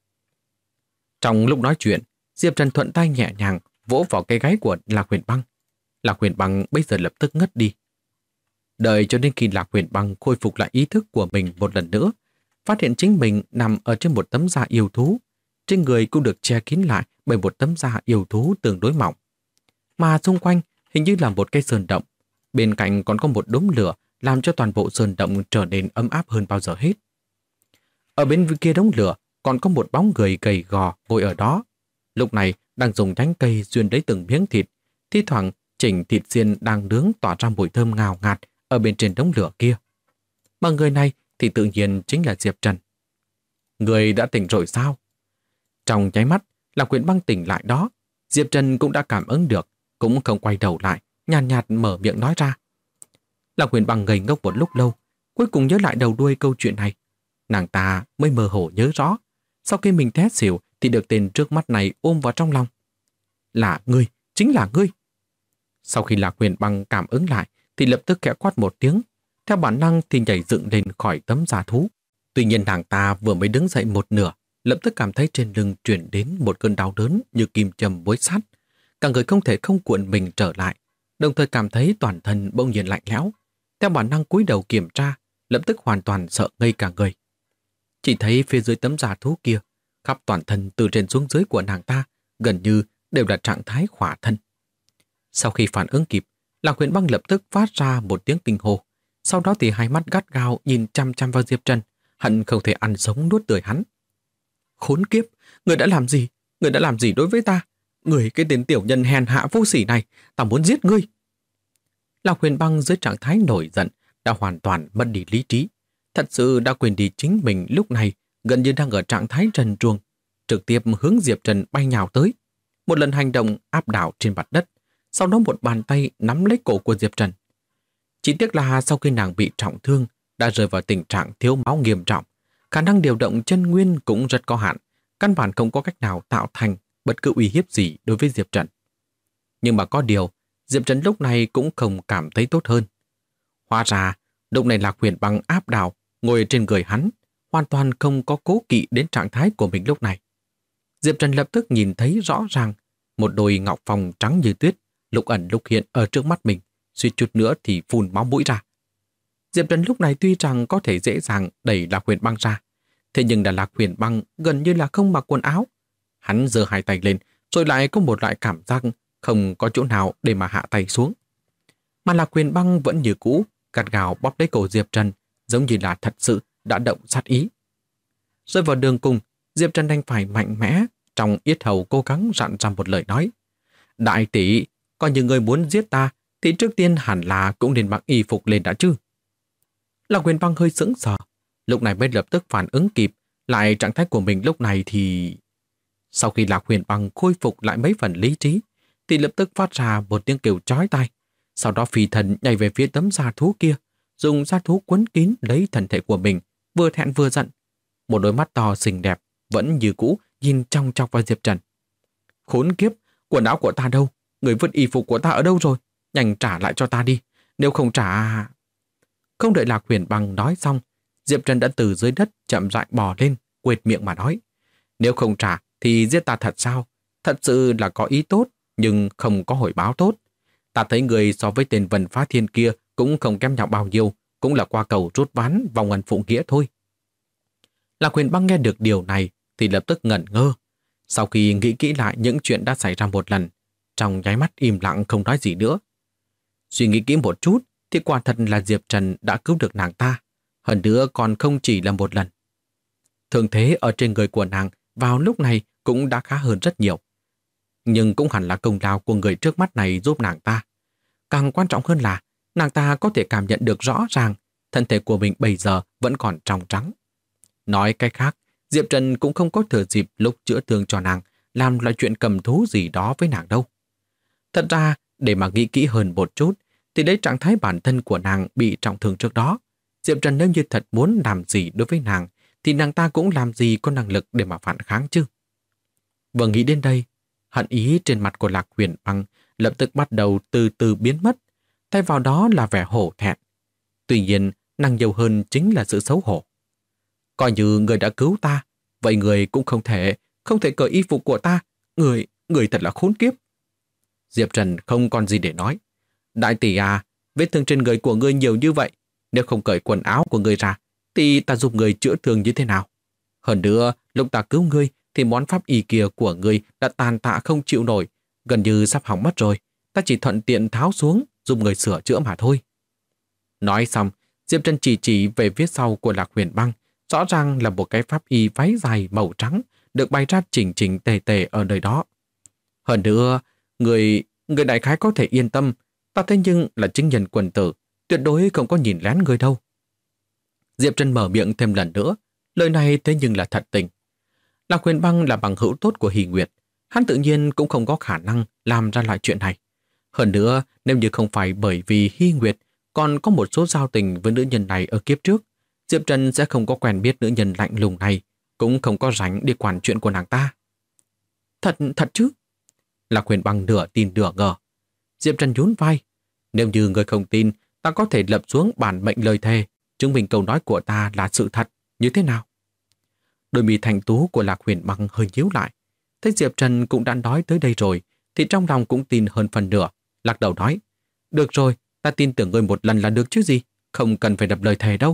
Trong lúc nói chuyện, Diệp Trần thuận tay nhẹ nhàng vỗ vào cái gáy của Lạc Huyền Băng. Lạc Huyền Băng bây giờ lập tức ngất đi. Đợi cho đến khi Lạc Huyền Băng khôi phục lại ý thức của mình một lần nữa, phát hiện chính mình nằm ở trên một tấm da yêu thú, trên người cũng được che kín lại bởi một tấm da yêu thú tương đối mỏng. Mà xung quanh hình như là một cái sơn động, bên cạnh còn có một đống lửa làm cho toàn bộ sơn động trở nên ấm áp hơn bao giờ hết. Ở bên kia đống lửa còn có một bóng người gầy gò ngồi ở đó, lúc này đang dùng nhánh cây xuyên lấy từng miếng thịt, thi thoảng chỉnh thịt xiên đang nướng tỏa ra mùi thơm ngào ngạt ở bên trên đống lửa kia. Mà người này thì tự nhiên chính là Diệp Trần. Người đã tỉnh rồi sao? Trong nháy mắt, Lạc Huyền Băng tỉnh lại đó, Diệp Trần cũng đã cảm ứng được, cũng không quay đầu lại, nhàn nhạt mở miệng nói ra. Lạc Huyền Băng ngây ngốc một lúc lâu, cuối cùng nhớ lại đầu đuôi câu chuyện này. Nàng ta mới mơ hồ nhớ rõ, sau khi mình té xỉu thì được tên trước mắt này ôm vào trong lòng. Là ngươi, chính là ngươi. Sau khi Lạc Huyền Băng cảm ứng lại thì lập tức khẽ quát một tiếng, theo bản năng thì nhảy dựng lên khỏi tấm da thú. Tuy nhiên nàng ta vừa mới đứng dậy một nửa, lập tức cảm thấy trên lưng truyền đến một cơn đau đớn như kim châm bối sát. Cả người không thể không cuộn mình trở lại, đồng thời cảm thấy toàn thân bỗng nhiên lạnh lẽo. Theo bản năng cúi đầu kiểm tra, lập tức hoàn toàn sợ ngây cả người. Chỉ thấy phía dưới tấm da thú kia, khắp toàn thân từ trên xuống dưới của nàng ta gần như đều là trạng thái khỏa thân. Sau khi phản ứng kịp, Lạc Huyền Băng lập tức phát ra một tiếng kinh hô. Sau đó thì hai mắt gắt gao nhìn chăm chăm vào Diệp Trần, hận không thể ăn sống nuốt tươi hắn. Khốn kiếp, người đã làm gì? Người đã làm gì đối với ta? Người cái tên tiểu nhân hèn hạ vô sỉ này, ta muốn giết ngươi. Lạc Huyền Băng dưới trạng thái nổi giận đã hoàn toàn mất đi lý trí. Thật sự đã quên đi chính mình lúc này gần như đang ở trạng thái trần truồng, trực tiếp hướng Diệp Trần bay nhào tới. Một lần hành động áp đảo trên mặt đất, sau đó một bàn tay nắm lấy cổ của Diệp Trần. Chỉ tiếc là sau khi nàng bị trọng thương, đã rơi vào tình trạng thiếu máu nghiêm trọng, khả năng điều động chân nguyên cũng rất có hạn, căn bản không có cách nào tạo thành bất cứ uy hiếp gì đối với Diệp Trần. Nhưng mà có điều, Diệp Trần lúc này cũng không cảm thấy tốt hơn. Hóa ra, lúc này Lạc Huyền Băng áp đảo, ngồi trên người hắn, hoàn toàn không có cố kỵ đến trạng thái của mình lúc này. Diệp Trần lập tức nhìn thấy rõ ràng một đôi ngọc phòng trắng như tuyết, lúc ẩn lúc hiện ở trước mắt mình, suýt chút nữa thì phun máu mũi ra. Diệp Trần lúc này tuy rằng có thể dễ dàng đẩy Lạc Huyền Băng ra, thế nhưng là Lạc Huyền Băng gần như là không mặc quần áo. Hắn giơ hai tay lên, rồi lại có một loại cảm giác không có chỗ nào để mà hạ tay xuống. Mà Lạc Huyền Băng vẫn như cũ, gắt gao bóp lấy cổ Diệp Trần, giống như là thật sự đã động sát ý. Rơi vào đường cùng, Diệp Trần đành phải mạnh mẽ, trong yết hầu cố gắng dặn ra một lời nói. Đại tỷ, coi như người muốn giết ta, thì trước tiên hẳn là cũng nên mặc y phục lên đã chứ. Lạc Huyền Băng hơi sững sờ, lúc này mới lập tức phản ứng kịp, lại trạng thái của mình lúc này thì... Sau khi Lạc Huyền Băng khôi phục lại mấy phần lý trí, thì lập tức phát ra một tiếng kêu chói tai. Sau đó phi thần nhảy về phía tấm da thú kia, dùng da thú quấn kín lấy thân thể của mình, vừa thẹn vừa giận. Một đôi mắt to xinh đẹp, vẫn như cũ, nhìn trong chọc vào Diệp Trần. Khốn kiếp, quần áo của ta đâu? Người vứt y phục của ta ở đâu rồi? Nhanh trả lại cho ta đi, nếu không trả... Không đợi Lạc Huyền Băng nói xong, Diệp Trần đã từ dưới đất chậm rãi bò lên, quệt miệng mà nói. Nếu không trả thì giết ta thật sao? Thật sự là có ý tốt, nhưng không có hồi báo tốt. Ta thấy người so với tên Vân Phá Thiên kia cũng không kém nhau bao nhiêu, cũng là qua cầu rút ván vòng ân phụ nghĩa thôi. Lạc Huyền Băng nghe được điều này thì lập tức ngẩn ngơ. Sau khi nghĩ kỹ lại những chuyện đã xảy ra một lần, trong nháy mắt im lặng không nói gì nữa. Suy nghĩ kỹ một chút thì quả thật là Diệp Trần đã cứu được nàng ta, hơn nữa còn không chỉ là một lần. Thương thế ở trên người của nàng vào lúc này cũng đã khá hơn rất nhiều. Nhưng cũng hẳn là công lao của người trước mắt này giúp nàng ta. Càng quan trọng hơn là nàng ta có thể cảm nhận được rõ ràng thân thể của mình bây giờ vẫn còn trong trắng. Nói cách khác, Diệp Trần cũng không có thừa dịp lúc chữa thương cho nàng làm loại chuyện cầm thú gì đó với nàng đâu. Thật ra, để mà nghĩ kỹ hơn một chút, thì lấy trạng thái bản thân của nàng bị trọng thương trước đó, Diệp Trần nếu như thật muốn làm gì đối với nàng, thì nàng ta cũng làm gì có năng lực để mà phản kháng chứ. Vừa nghĩ đến đây, hận ý trên mặt của Lạc Huyền Băng lập tức bắt đầu từ từ biến mất, thay vào đó là vẻ hổ thẹn. Tuy nhiên, nàng nhiều hơn chính là sự xấu hổ. Coi như người đã cứu ta, vậy người cũng không thể cởi y phục của ta, người thật là khốn kiếp. Diệp Trần không còn gì để nói. Đại tỷ à, vết thương trên người của ngươi nhiều như vậy, nếu không cởi quần áo của ngươi ra, thì ta giúp người chữa thương như thế nào? Hơn nữa, lúc ta cứu ngươi, thì món pháp y kia của ngươi đã tàn tạ không chịu nổi, gần như sắp hỏng mất rồi. Ta chỉ thuận tiện tháo xuống, giúp người sửa chữa mà thôi. Nói xong, Diệp Trần chỉ về phía sau của Lạc Huyền Băng, rõ ràng là một cái pháp y váy dài màu trắng, được bày ra chỉnh chỉnh tề tề ở nơi đó. Hơn nữa, người đại khái có thể yên tâm, ta thế nhưng là chính nhân quân tử, tuyệt đối không có nhìn lén người đâu. Diệp Trần mở miệng thêm lần nữa, lời này thế nhưng là thật tình. Lạc Huyền Băng là bằng hữu tốt của Hy Nguyệt, hắn tự nhiên cũng không có khả năng làm ra loại chuyện này. Hơn nữa, nếu như không phải bởi vì Hy Nguyệt còn có một số giao tình với nữ nhân này ở kiếp trước, Diệp Trần sẽ không có quen biết nữ nhân lạnh lùng này, cũng không có rảnh đi quản chuyện của nàng ta. Thật chứ? Lạc Huyền Băng nửa tin nửa ngờ. Diệp Trần nhún vai. Nếu như người không tin, ta có thể lập xuống bản mệnh lời thề, chứng minh câu nói của ta là sự thật, như thế nào? Đôi mi thành tú của Lạc Huyền Băng hơi nhíu lại. Thấy Diệp Trần cũng đã nói tới đây rồi, thì trong lòng cũng tin hơn phần nửa. Lạc đầu nói, được rồi, ta tin tưởng ngươi một lần là được chứ gì, không cần phải đập lời thề đâu.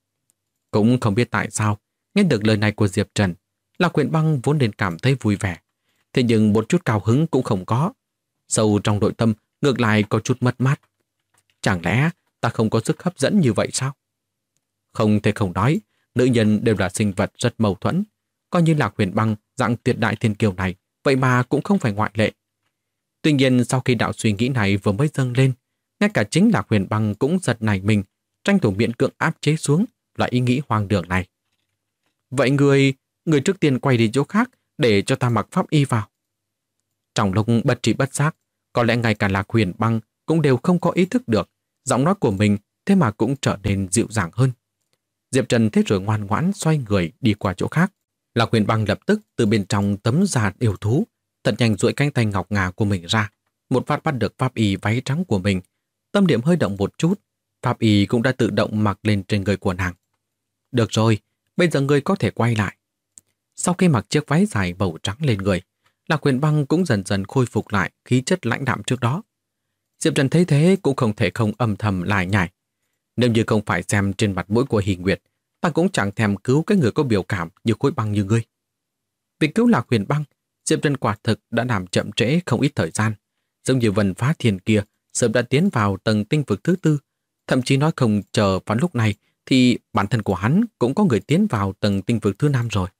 Cũng không biết tại sao, nghe được lời này của Diệp Trần, Lạc Huyền Băng vốn nên cảm thấy vui vẻ. Thế nhưng một chút cao hứng cũng không có. Sâu trong nội tâm, ngược lại có chút mất mát. Chẳng lẽ ta không có sức hấp dẫn như vậy sao? Không thể không nói, nữ nhân đều là sinh vật rất mâu thuẫn. Coi như Lạc Huyền Băng dạng tuyệt đại thiên kiều này, vậy mà cũng không phải ngoại lệ. Tuy nhiên sau khi đạo suy nghĩ này vừa mới dâng lên, ngay cả chính Lạc Huyền Băng cũng giật nảy mình, tranh thủ miễn cưỡng áp chế xuống loại ý nghĩ hoang đường này. Vậy người trước tiên quay đi chỗ khác để cho ta mặc pháp y vào. Trong lúc bất trí bất giác, có lẽ ngay cả Lạc Huyền Băng cũng đều không có ý thức được giọng nói của mình thế mà cũng trở nên dịu dàng hơn. Diệp Trần thế rồi ngoan ngoãn xoay người đi qua chỗ khác. Lạc Huyền Băng lập tức từ bên trong tấm da yêu thú thật nhanh duỗi cánh tay ngọc ngà của mình ra, một phát bắt được pháp y váy trắng của mình. Tâm điểm hơi động một chút, pháp y cũng đã tự động mặc lên trên người của nàng. Được rồi, bây giờ ngươi có thể quay lại. Sau khi mặc chiếc váy dài màu trắng lên người, Lạc Huyền Băng cũng dần dần khôi phục lại khí chất lãnh đạm trước đó. Diệp Trần thấy thế cũng không thể không âm thầm lải nhải. Nếu như không phải xem trên mặt mũi của Hy Nguyệt, ta cũng chẳng thèm cứu cái người có biểu cảm như khối băng như ngươi. Vì cứu Lạc Huyền Băng, Diệp Trần quả thực đã làm chậm trễ không ít thời gian. Giống như Vân Phá Thiên kia sớm đã tiến vào tầng tinh vực thứ 4, thậm chí nói không chờ vào lúc này thì bản thân của hắn cũng có người tiến vào tầng tinh vực thứ 5 rồi.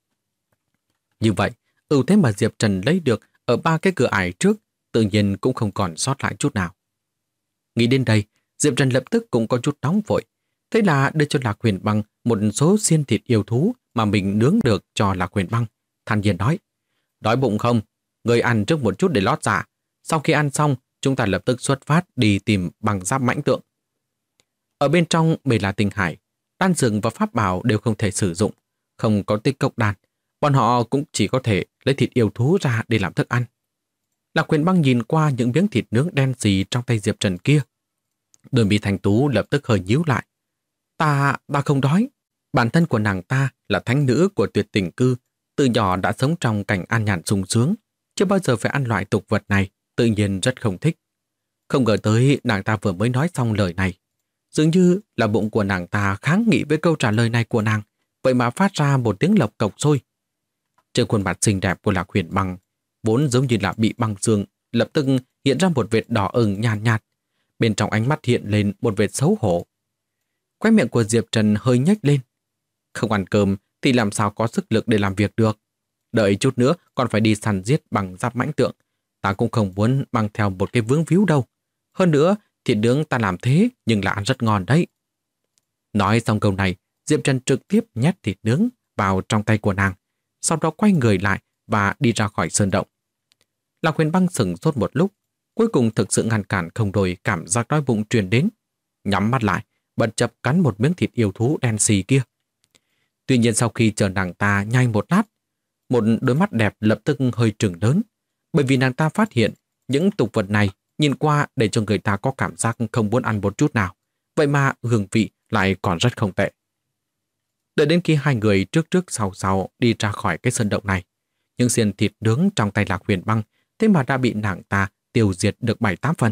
Như vậy, ưu thế mà Diệp Trần lấy được ở 3 cái cửa ải trước tự nhiên cũng không còn sót lại chút nào. Nghĩ đến đây, Diệp Trần lập tức cũng có chút nóng vội. Thế là đưa cho Lạc Huyền Băng một số xiên thịt yêu thú mà mình nướng được cho Lạc Huyền Băng. Thản nhiên nói, đói bụng không? Người ăn trước một chút để lót dạ. Sau khi ăn xong, chúng ta lập tức xuất phát đi tìm bằng giáp mãnh tượng. Ở bên trong Bề La Tinh Hải, đan dược và pháp bảo đều không thể sử dụng. Không có tích cốc đan, bọn họ cũng chỉ có thể lấy thịt yêu thú ra để làm thức ăn. Lạc Huyền Băng nhìn qua những miếng thịt nướng đen xì trong tay Diệp Trần kia. Đôi mi thành tú lập tức hơi nhíu lại. Ta không đói. Bản thân của nàng ta là thánh nữ của Tuyệt Tình Cư, từ nhỏ đã sống trong cảnh an nhàn sung sướng, chưa bao giờ phải ăn loại tục vật này, tự nhiên rất không thích. Không ngờ tới nàng ta vừa mới nói xong lời này. Dường như là bụng của nàng ta kháng nghị với câu trả lời này của nàng, vậy mà phát ra một tiếng lộc cộc sôi. Trên khuôn mặt xinh đẹp của Lạc Huyền Băng vốn giống như là bị băng xương lập tức hiện ra một vệt đỏ ửng nhàn nhạt. Bên trong ánh mắt hiện lên một vệt xấu hổ. Khóe miệng của Diệp Trần hơi nhếch lên. Không ăn cơm thì làm sao có sức lực để làm việc được. Đợi chút nữa còn phải đi săn giết bằng giáp mãnh tượng. Ta cũng không muốn mang theo một cái vướng víu đâu. Hơn nữa, thịt nướng ta làm thế nhưng là ăn rất ngon đấy. Nói xong câu này, Diệp Trần trực tiếp nhét thịt nướng vào trong tay của nàng, sau đó quay người lại và đi ra khỏi sơn động. Lạc Huyền Băng sững sốt một lúc, cuối cùng thực sự ngăn cản không nổi cảm giác đói bụng truyền đến. Nhắm mắt lại, bật chập cắn một miếng thịt yêu thú đen xì kia. Tuy nhiên sau khi chờ nàng ta nhai một lát, một đôi mắt đẹp lập tức hơi trừng lớn, bởi vì nàng ta phát hiện những tục vật này nhìn qua để cho người ta có cảm giác không muốn ăn một chút nào. Vậy mà hương vị lại còn rất không tệ. Đợi đến khi hai người trước trước sau sau đi ra khỏi cái sơn động này, những xiên thịt nướng trong tay Lạc Huyền Băng thế mà đã bị nàng ta tiêu diệt được 7-8 phần.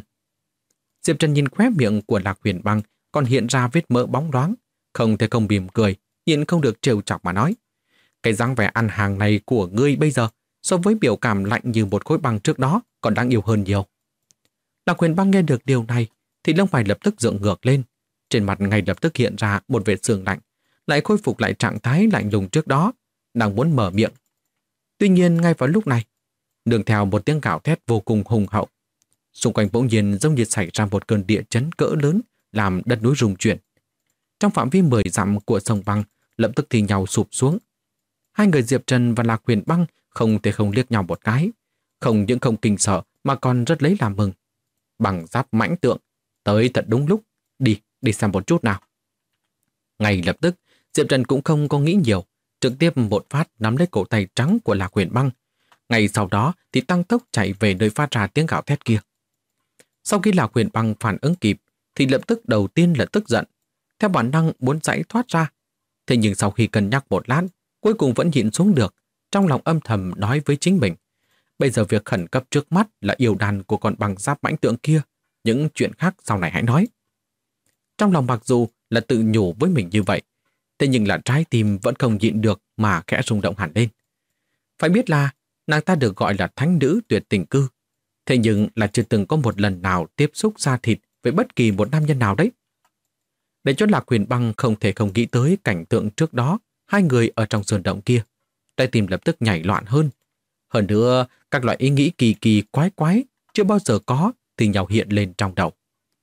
Diệp Trần nhìn khóe miệng của Lạc Huyền Băng còn hiện ra vết mỡ bóng loáng, không thể không mỉm cười, nhịn không được trêu chọc mà nói. Cái dáng vẻ ăn hàng này của ngươi bây giờ so với biểu cảm lạnh như một khối băng trước đó còn đáng yêu hơn nhiều. Lạc Huyền Băng nghe được điều này thì lông mày lập tức dựng ngược lên. Trên mặt ngay lập tức hiện ra một vệt sương lạnh, lại khôi phục lại trạng thái lạnh lùng trước đó, đang muốn mở miệng. Tuy nhiên ngay vào lúc này, nương theo một tiếng gào thét vô cùng hùng hậu, xung quanh bỗng nhiên giống như xảy ra một cơn địa chấn cỡ lớn làm đất núi rung chuyển. Trong phạm vi 10 dặm của sông băng lập tức thì nhau sụp xuống. Hai người Diệp Trần và Lạc Huyền Băng không thể không liếc nhau một cái, không những không kinh sợ mà còn rất lấy làm mừng. Bằng giáp mãnh tượng, tới thật đúng lúc, đi xem một chút nào. Ngay lập tức, Diệp Trần cũng không có nghĩ nhiều, trực tiếp một phát nắm lấy cổ tay trắng của Lạc Huyền Băng. Ngay sau đó thì tăng tốc chạy về nơi phát ra tiếng gào thét kia. Sau khi Lạc Huyền Băng phản ứng kịp, thì lập tức đầu tiên là tức giận, theo bản năng muốn giải thoát ra. Thế nhưng sau khi cân nhắc một lát, cuối cùng vẫn nhịn xuống được, trong lòng âm thầm nói với chính mình. Bây giờ việc khẩn cấp trước mắt là yêu đàn của con bằng giáp mãnh tượng kia, những chuyện khác sau này hãy nói. Trong lòng mặc dù là tự nhủ với mình như vậy, thế nhưng là trái tim vẫn không nhịn được mà khẽ rung động hẳn lên. Phải biết là nàng ta được gọi là thánh nữ tuyệt tình cư, thế nhưng là chưa từng có một lần nào tiếp xúc da thịt với bất kỳ một nam nhân nào đấy. Để cho Lạc Huyền Băng không thể không nghĩ tới cảnh tượng trước đó, hai người ở trong sơn động kia, trái tim lập tức nhảy loạn hơn. Hơn nữa, các loại ý nghĩ kỳ kỳ quái quái chưa bao giờ có thì nhau hiện lên trong đầu.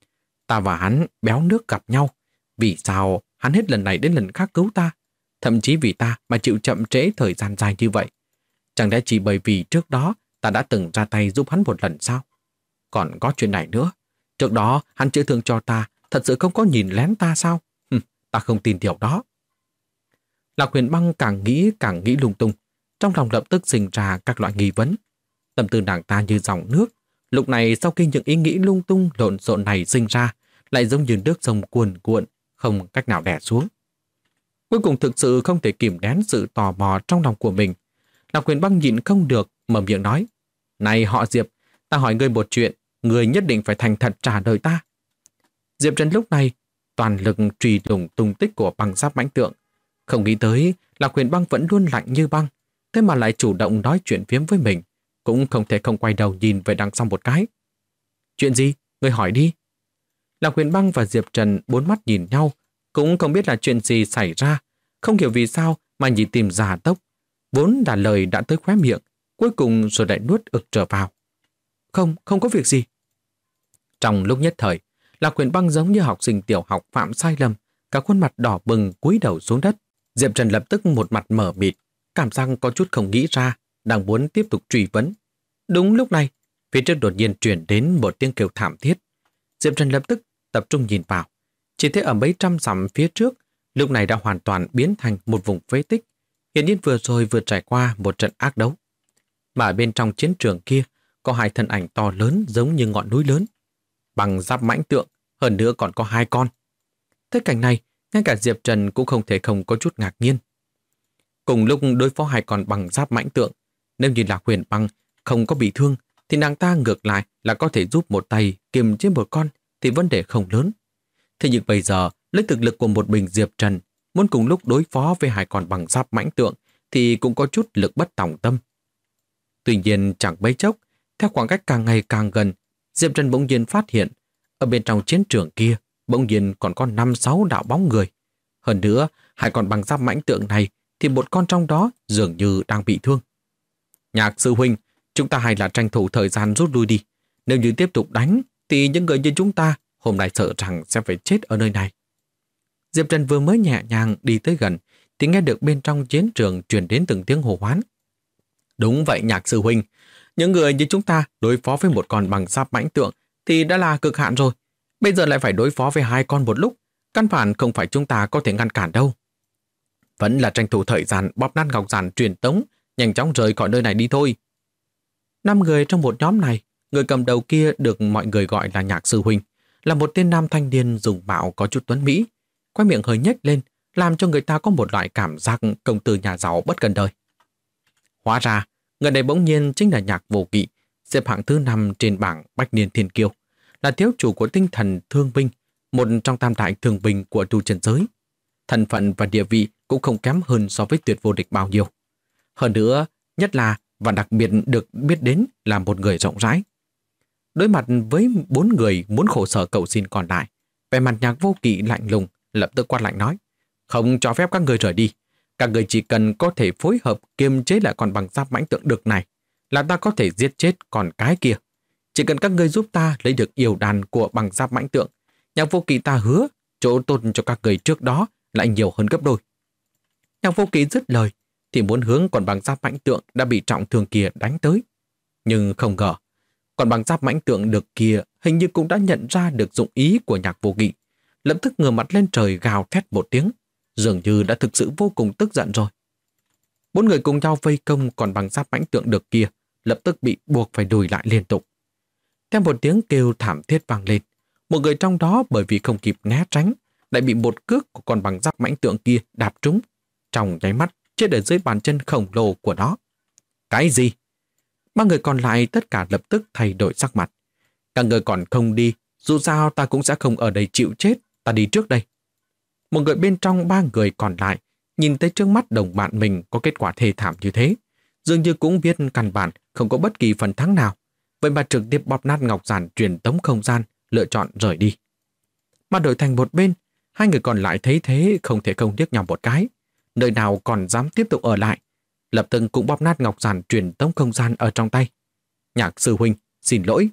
Ta và hắn béo nước gặp nhau, vì sao hắn hết lần này đến lần khác cứu ta, thậm chí vì ta mà chịu chậm trễ thời gian dài như vậy. Chẳng lẽ chỉ bởi vì trước đó ta đã từng ra tay giúp hắn một lần sao? Còn có chuyện này nữa, trước đó hắn chữa thương cho ta, thật sự không có nhìn lén ta sao? Ta không tin điều đó. Lạc Huyền Băng càng nghĩ lung tung, trong lòng lập tức sinh ra các loại nghi vấn. Tâm tư nàng ta như dòng nước, lúc này sau khi những ý nghĩ lung tung lộn xộn này sinh ra, lại giống như nước sông cuồn cuộn, không cách nào đè xuống. Cuối cùng thực sự không thể kìm nén sự tò mò trong lòng của mình. Lạc Huyền Băng nhịn không được, mở miệng nói: Này họ Diệp, ta hỏi ngươi một chuyện, ngươi nhất định phải thành thật trả lời ta. Diệp Trần lúc này toàn lực truy lùng tung tích của băng giáp mãnh tượng. Không nghĩ tới Lạc Huyền Băng vẫn luôn lạnh như băng, thế mà lại chủ động nói chuyện phiếm với mình, cũng không thể không quay đầu nhìn về đằng sau một cái. Chuyện gì? Ngươi hỏi đi. Lạc Huyền Băng và Diệp Trần bốn mắt nhìn nhau, cũng không biết là chuyện gì xảy ra, không hiểu vì sao mà nhịp tim già tốc, vốn là lời đã tới khóe miệng, cuối cùng rồi lại nuốt ực trở vào. Không có việc gì. Trong lúc nhất thời, Lạc Huyền Băng giống như học sinh tiểu học phạm sai lầm, cả khuôn mặt đỏ bừng cúi đầu xuống đất. Diệp Trần lập tức một mặt mở mịt, cảm giác có chút không nghĩ ra, đang muốn tiếp tục truy vấn. Đúng lúc này, phía trước đột nhiên truyền đến một tiếng kêu thảm thiết. Diệp Trần lập tức tập trung nhìn vào. Chỉ thấy ở mấy trăm dặm phía trước, lúc này đã hoàn toàn biến thành một vùng phế tích. Hiển nhiên vừa rồi vừa trải qua một trận ác đấu. Mà bên trong chiến trường kia, có hai thân ảnh to lớn giống như ngọn núi lớn. Bằng giáp mãnh tượng, hơn nữa còn có hai con. Thế cảnh này, ngay cả Diệp Trần cũng không thể không có chút ngạc nhiên. Cùng lúc đối phó hai con bằng giáp mãnh tượng, nếu như là Huyền Băng không có bị thương, thì nàng ta ngược lại là có thể giúp một tay kiềm chế một con, thì vấn đề không lớn. Thế nhưng bây giờ, lấy thực lực của một mình Diệp Trần, muốn cùng lúc đối phó với hai con bằng giáp mãnh tượng, thì cũng có chút lực bất tòng tâm. Tuy nhiên chẳng mấy chốc, Theo khoảng cách càng ngày càng gần, Diệp Trần bỗng nhiên phát hiện, ở bên trong chiến trường kia, bỗng nhiên còn có 5-6 đạo bóng người. Hơn nữa, hai con bằng giáp mãnh tượng này thì một con trong đó dường như đang bị thương. Nhạc sư huynh, chúng ta hay là tranh thủ thời gian rút lui đi. Nếu như tiếp tục đánh, thì những người như chúng ta hôm nay sợ rằng sẽ phải chết ở nơi này. Diệp Trần vừa mới nhẹ nhàng đi tới gần, thì nghe được bên trong chiến trường truyền đến từng tiếng hô hoán. Đúng vậy Nhạc sư huynh, những người như chúng ta đối phó với một con bằng giáp mãnh tượng thì đã là cực hạn rồi. Bây giờ lại phải đối phó với hai con một lúc, căn bản không phải chúng ta có thể ngăn cản đâu. Vẫn là tranh thủ thời gian bóp nát ngọc giản truyền tống, nhanh chóng rời khỏi nơi này đi thôi. 5 người trong một nhóm này, người cầm đầu kia được mọi người gọi là Nhạc sư huynh, là một tên nam thanh niên dùng mạo có chút tuấn mỹ, khoe miệng hơi nhếch lên, làm cho người ta có một loại cảm giác công tử nhà giàu bất cần đời. Hóa ra, người này bỗng nhiên chính là Nhạc Vô Kỵ, xếp hạng thứ 5 trên bảng Bách Niên Thiên Kiêu, là thiếu chủ của tinh thần thương binh, một trong tam đại thương binh của tu chân giới. Thân phận và địa vị cũng không kém hơn so với Tuyệt Vô Địch bao nhiêu. Hơn nữa, nhất là và đặc biệt được biết đến là một người rộng rãi. Đối mặt với 4 người muốn khổ sở cầu xin còn lại, vẻ mặt Nhạc Vô Kỵ lạnh lùng, lập tức quát lạnh nói: không cho phép các người rời đi. Các người chỉ cần có thể phối hợp kiềm chế lại con bằng giáp mãnh tượng đực này, là ta có thể giết chết con cái kia. Chỉ cần các người giúp ta lấy được yêu đàn của bằng giáp mãnh tượng, Nhạc Vô Kỵ ta hứa chỗ tốt cho các người trước đó lại nhiều hơn gấp đôi. Nhạc Vô Kỵ dứt lời thì muốn hướng con bằng giáp mãnh tượng đã bị trọng thương kia đánh tới. Nhưng không ngờ, con bằng giáp mãnh tượng đực kia hình như cũng đã nhận ra được dụng ý của Nhạc Vô Kỵ, lập tức ngửa mặt lên trời gào thét một tiếng, dường như đã thực sự vô cùng tức giận rồi. 4 người cùng nhau vây công còn bằng giáp mãnh tượng đực kia, lập tức bị buộc phải lùi lại liên tục. Theo một tiếng kêu thảm thiết vang lên, một người trong đó bởi vì không kịp né tránh, lại bị một cước của con bằng giáp mãnh tượng kia đạp trúng, trong nháy mắt chết ở dưới bàn chân khổng lồ của nó. Cái gì? 3 người còn lại tất cả lập tức thay đổi sắc mặt. Các người còn không đi, dù sao ta cũng sẽ không ở đây chịu chết, ta đi trước đây. Một người bên trong 3 người còn lại nhìn thấy trước mắt đồng bạn mình có kết quả thê thảm như thế, dường như cũng biết căn bản không có bất kỳ phần thắng nào, vậy mà trực tiếp bóp nát ngọc giản truyền tống không gian, lựa chọn rời đi. Mà đổi thành một bên, 2 người còn lại thấy thế không thể không liếc nhau một cái, nơi nào còn dám tiếp tục ở lại, lập tức cũng bóp nát ngọc giản truyền tống không gian ở trong tay. Nhạc sư huynh, xin lỗi.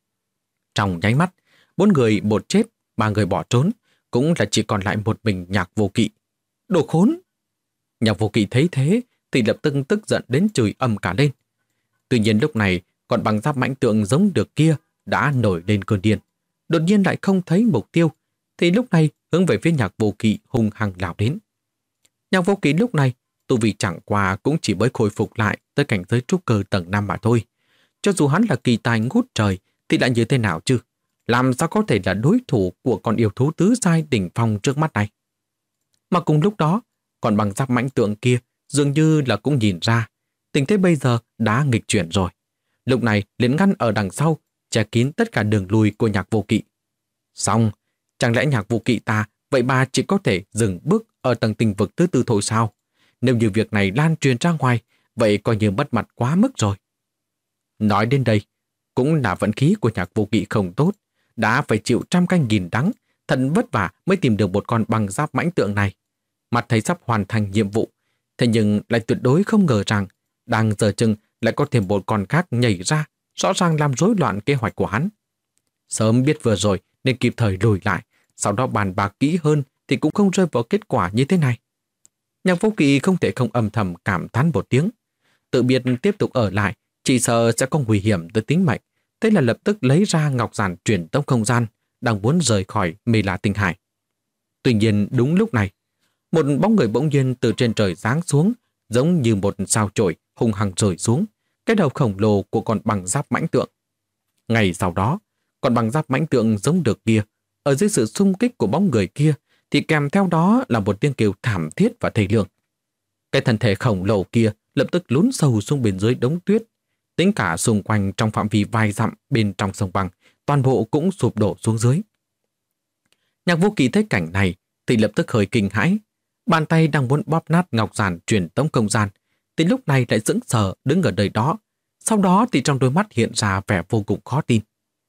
Trong nháy mắt, 4 người một chết, 3 người bỏ trốn, cũng là chỉ còn lại một mình Nhạc Vô Kỵ. Đồ khốn! Nhạc Vô Kỵ thấy thế thì lập tức tức giận đến chửi ầm cả lên. Tuy nhiên lúc này, còn bằng giáp mãnh tượng giống được kia đã nổi lên cơn điên. Đột nhiên lại không thấy mục tiêu, thì lúc này hướng về phía Nhạc Vô Kỵ hung hăng lao đến. Nhạc Vô Kỵ lúc này, tu vi chẳng qua cũng chỉ mới khôi phục lại tới cảnh giới trúc cơ tầng 5 mà thôi. Cho dù hắn là kỳ tài ngút trời thì lại như thế nào chứ? Làm sao có thể là đối thủ của con yêu thú tứ giai đỉnh phong trước mắt này? Mà cùng lúc đó, còn bằng giáp mãnh tượng kia dường như là cũng nhìn ra tình thế bây giờ đã nghịch chuyển rồi. Lúc này liền ngăn ở đằng sau, che kín tất cả đường lui của Nhạc Vô Kỵ. Xong, chẳng lẽ Nhạc Vô Kỵ ta vậy bà chỉ có thể dừng bước ở tầng tinh vực thứ 4 thôi sao? Nếu như việc này lan truyền ra ngoài, vậy coi như mất mặt quá mức rồi. Nói đến đây, cũng là vận khí của Nhạc Vô Kỵ không tốt, đã phải chịu trăm canh nghìn đắng, thật vất vả mới tìm được một con bằng giáp mãnh tượng này. Mặt thấy sắp hoàn thành nhiệm vụ, thế nhưng lại tuyệt đối không ngờ rằng đang giờ chừng lại có thêm một con khác nhảy ra, rõ ràng làm rối loạn kế hoạch của hắn. Sớm biết vừa rồi nên kịp thời lùi lại, sau đó bàn bạc kỹ hơn thì cũng không rơi vào kết quả như thế này. Nhạc Vô Kỵ không thể không âm thầm cảm thán một tiếng, tự biết tiếp tục ở lại chỉ sợ sẽ có nguy hiểm tới tính mệnh, thế là lập tức lấy ra ngọc giản truyền tống không gian, đang muốn rời khỏi Mê La Tinh Hải. Tuy nhiên đúng lúc này, một bóng người bỗng nhiên từ trên trời giáng xuống, giống như một sao chổi hung hăng rơi xuống cái đầu khổng lồ của con bằng giáp mãnh tượng. Ngay sau đó, con bằng giáp mãnh tượng giống được kia, ở dưới sự xung kích của bóng người kia, thì kèm theo đó là một tiếng kêu thảm thiết và thê lương. Cái thân thể khổng lồ kia lập tức lún sâu xuống bên dưới đống tuyết, tính cả xung quanh trong phạm vi vài dặm bên trong sông băng, toàn bộ cũng sụp đổ xuống dưới. Nhạc Vô Kỵ thấy cảnh này thì lập tức hơi kinh hãi, bàn tay đang muốn bóp nát ngọc giản truyền tống không gian, thì lúc này lại sững sờ đứng ở nơi đó, Sau đó thì trong đôi mắt hiện ra vẻ vô cùng khó tin.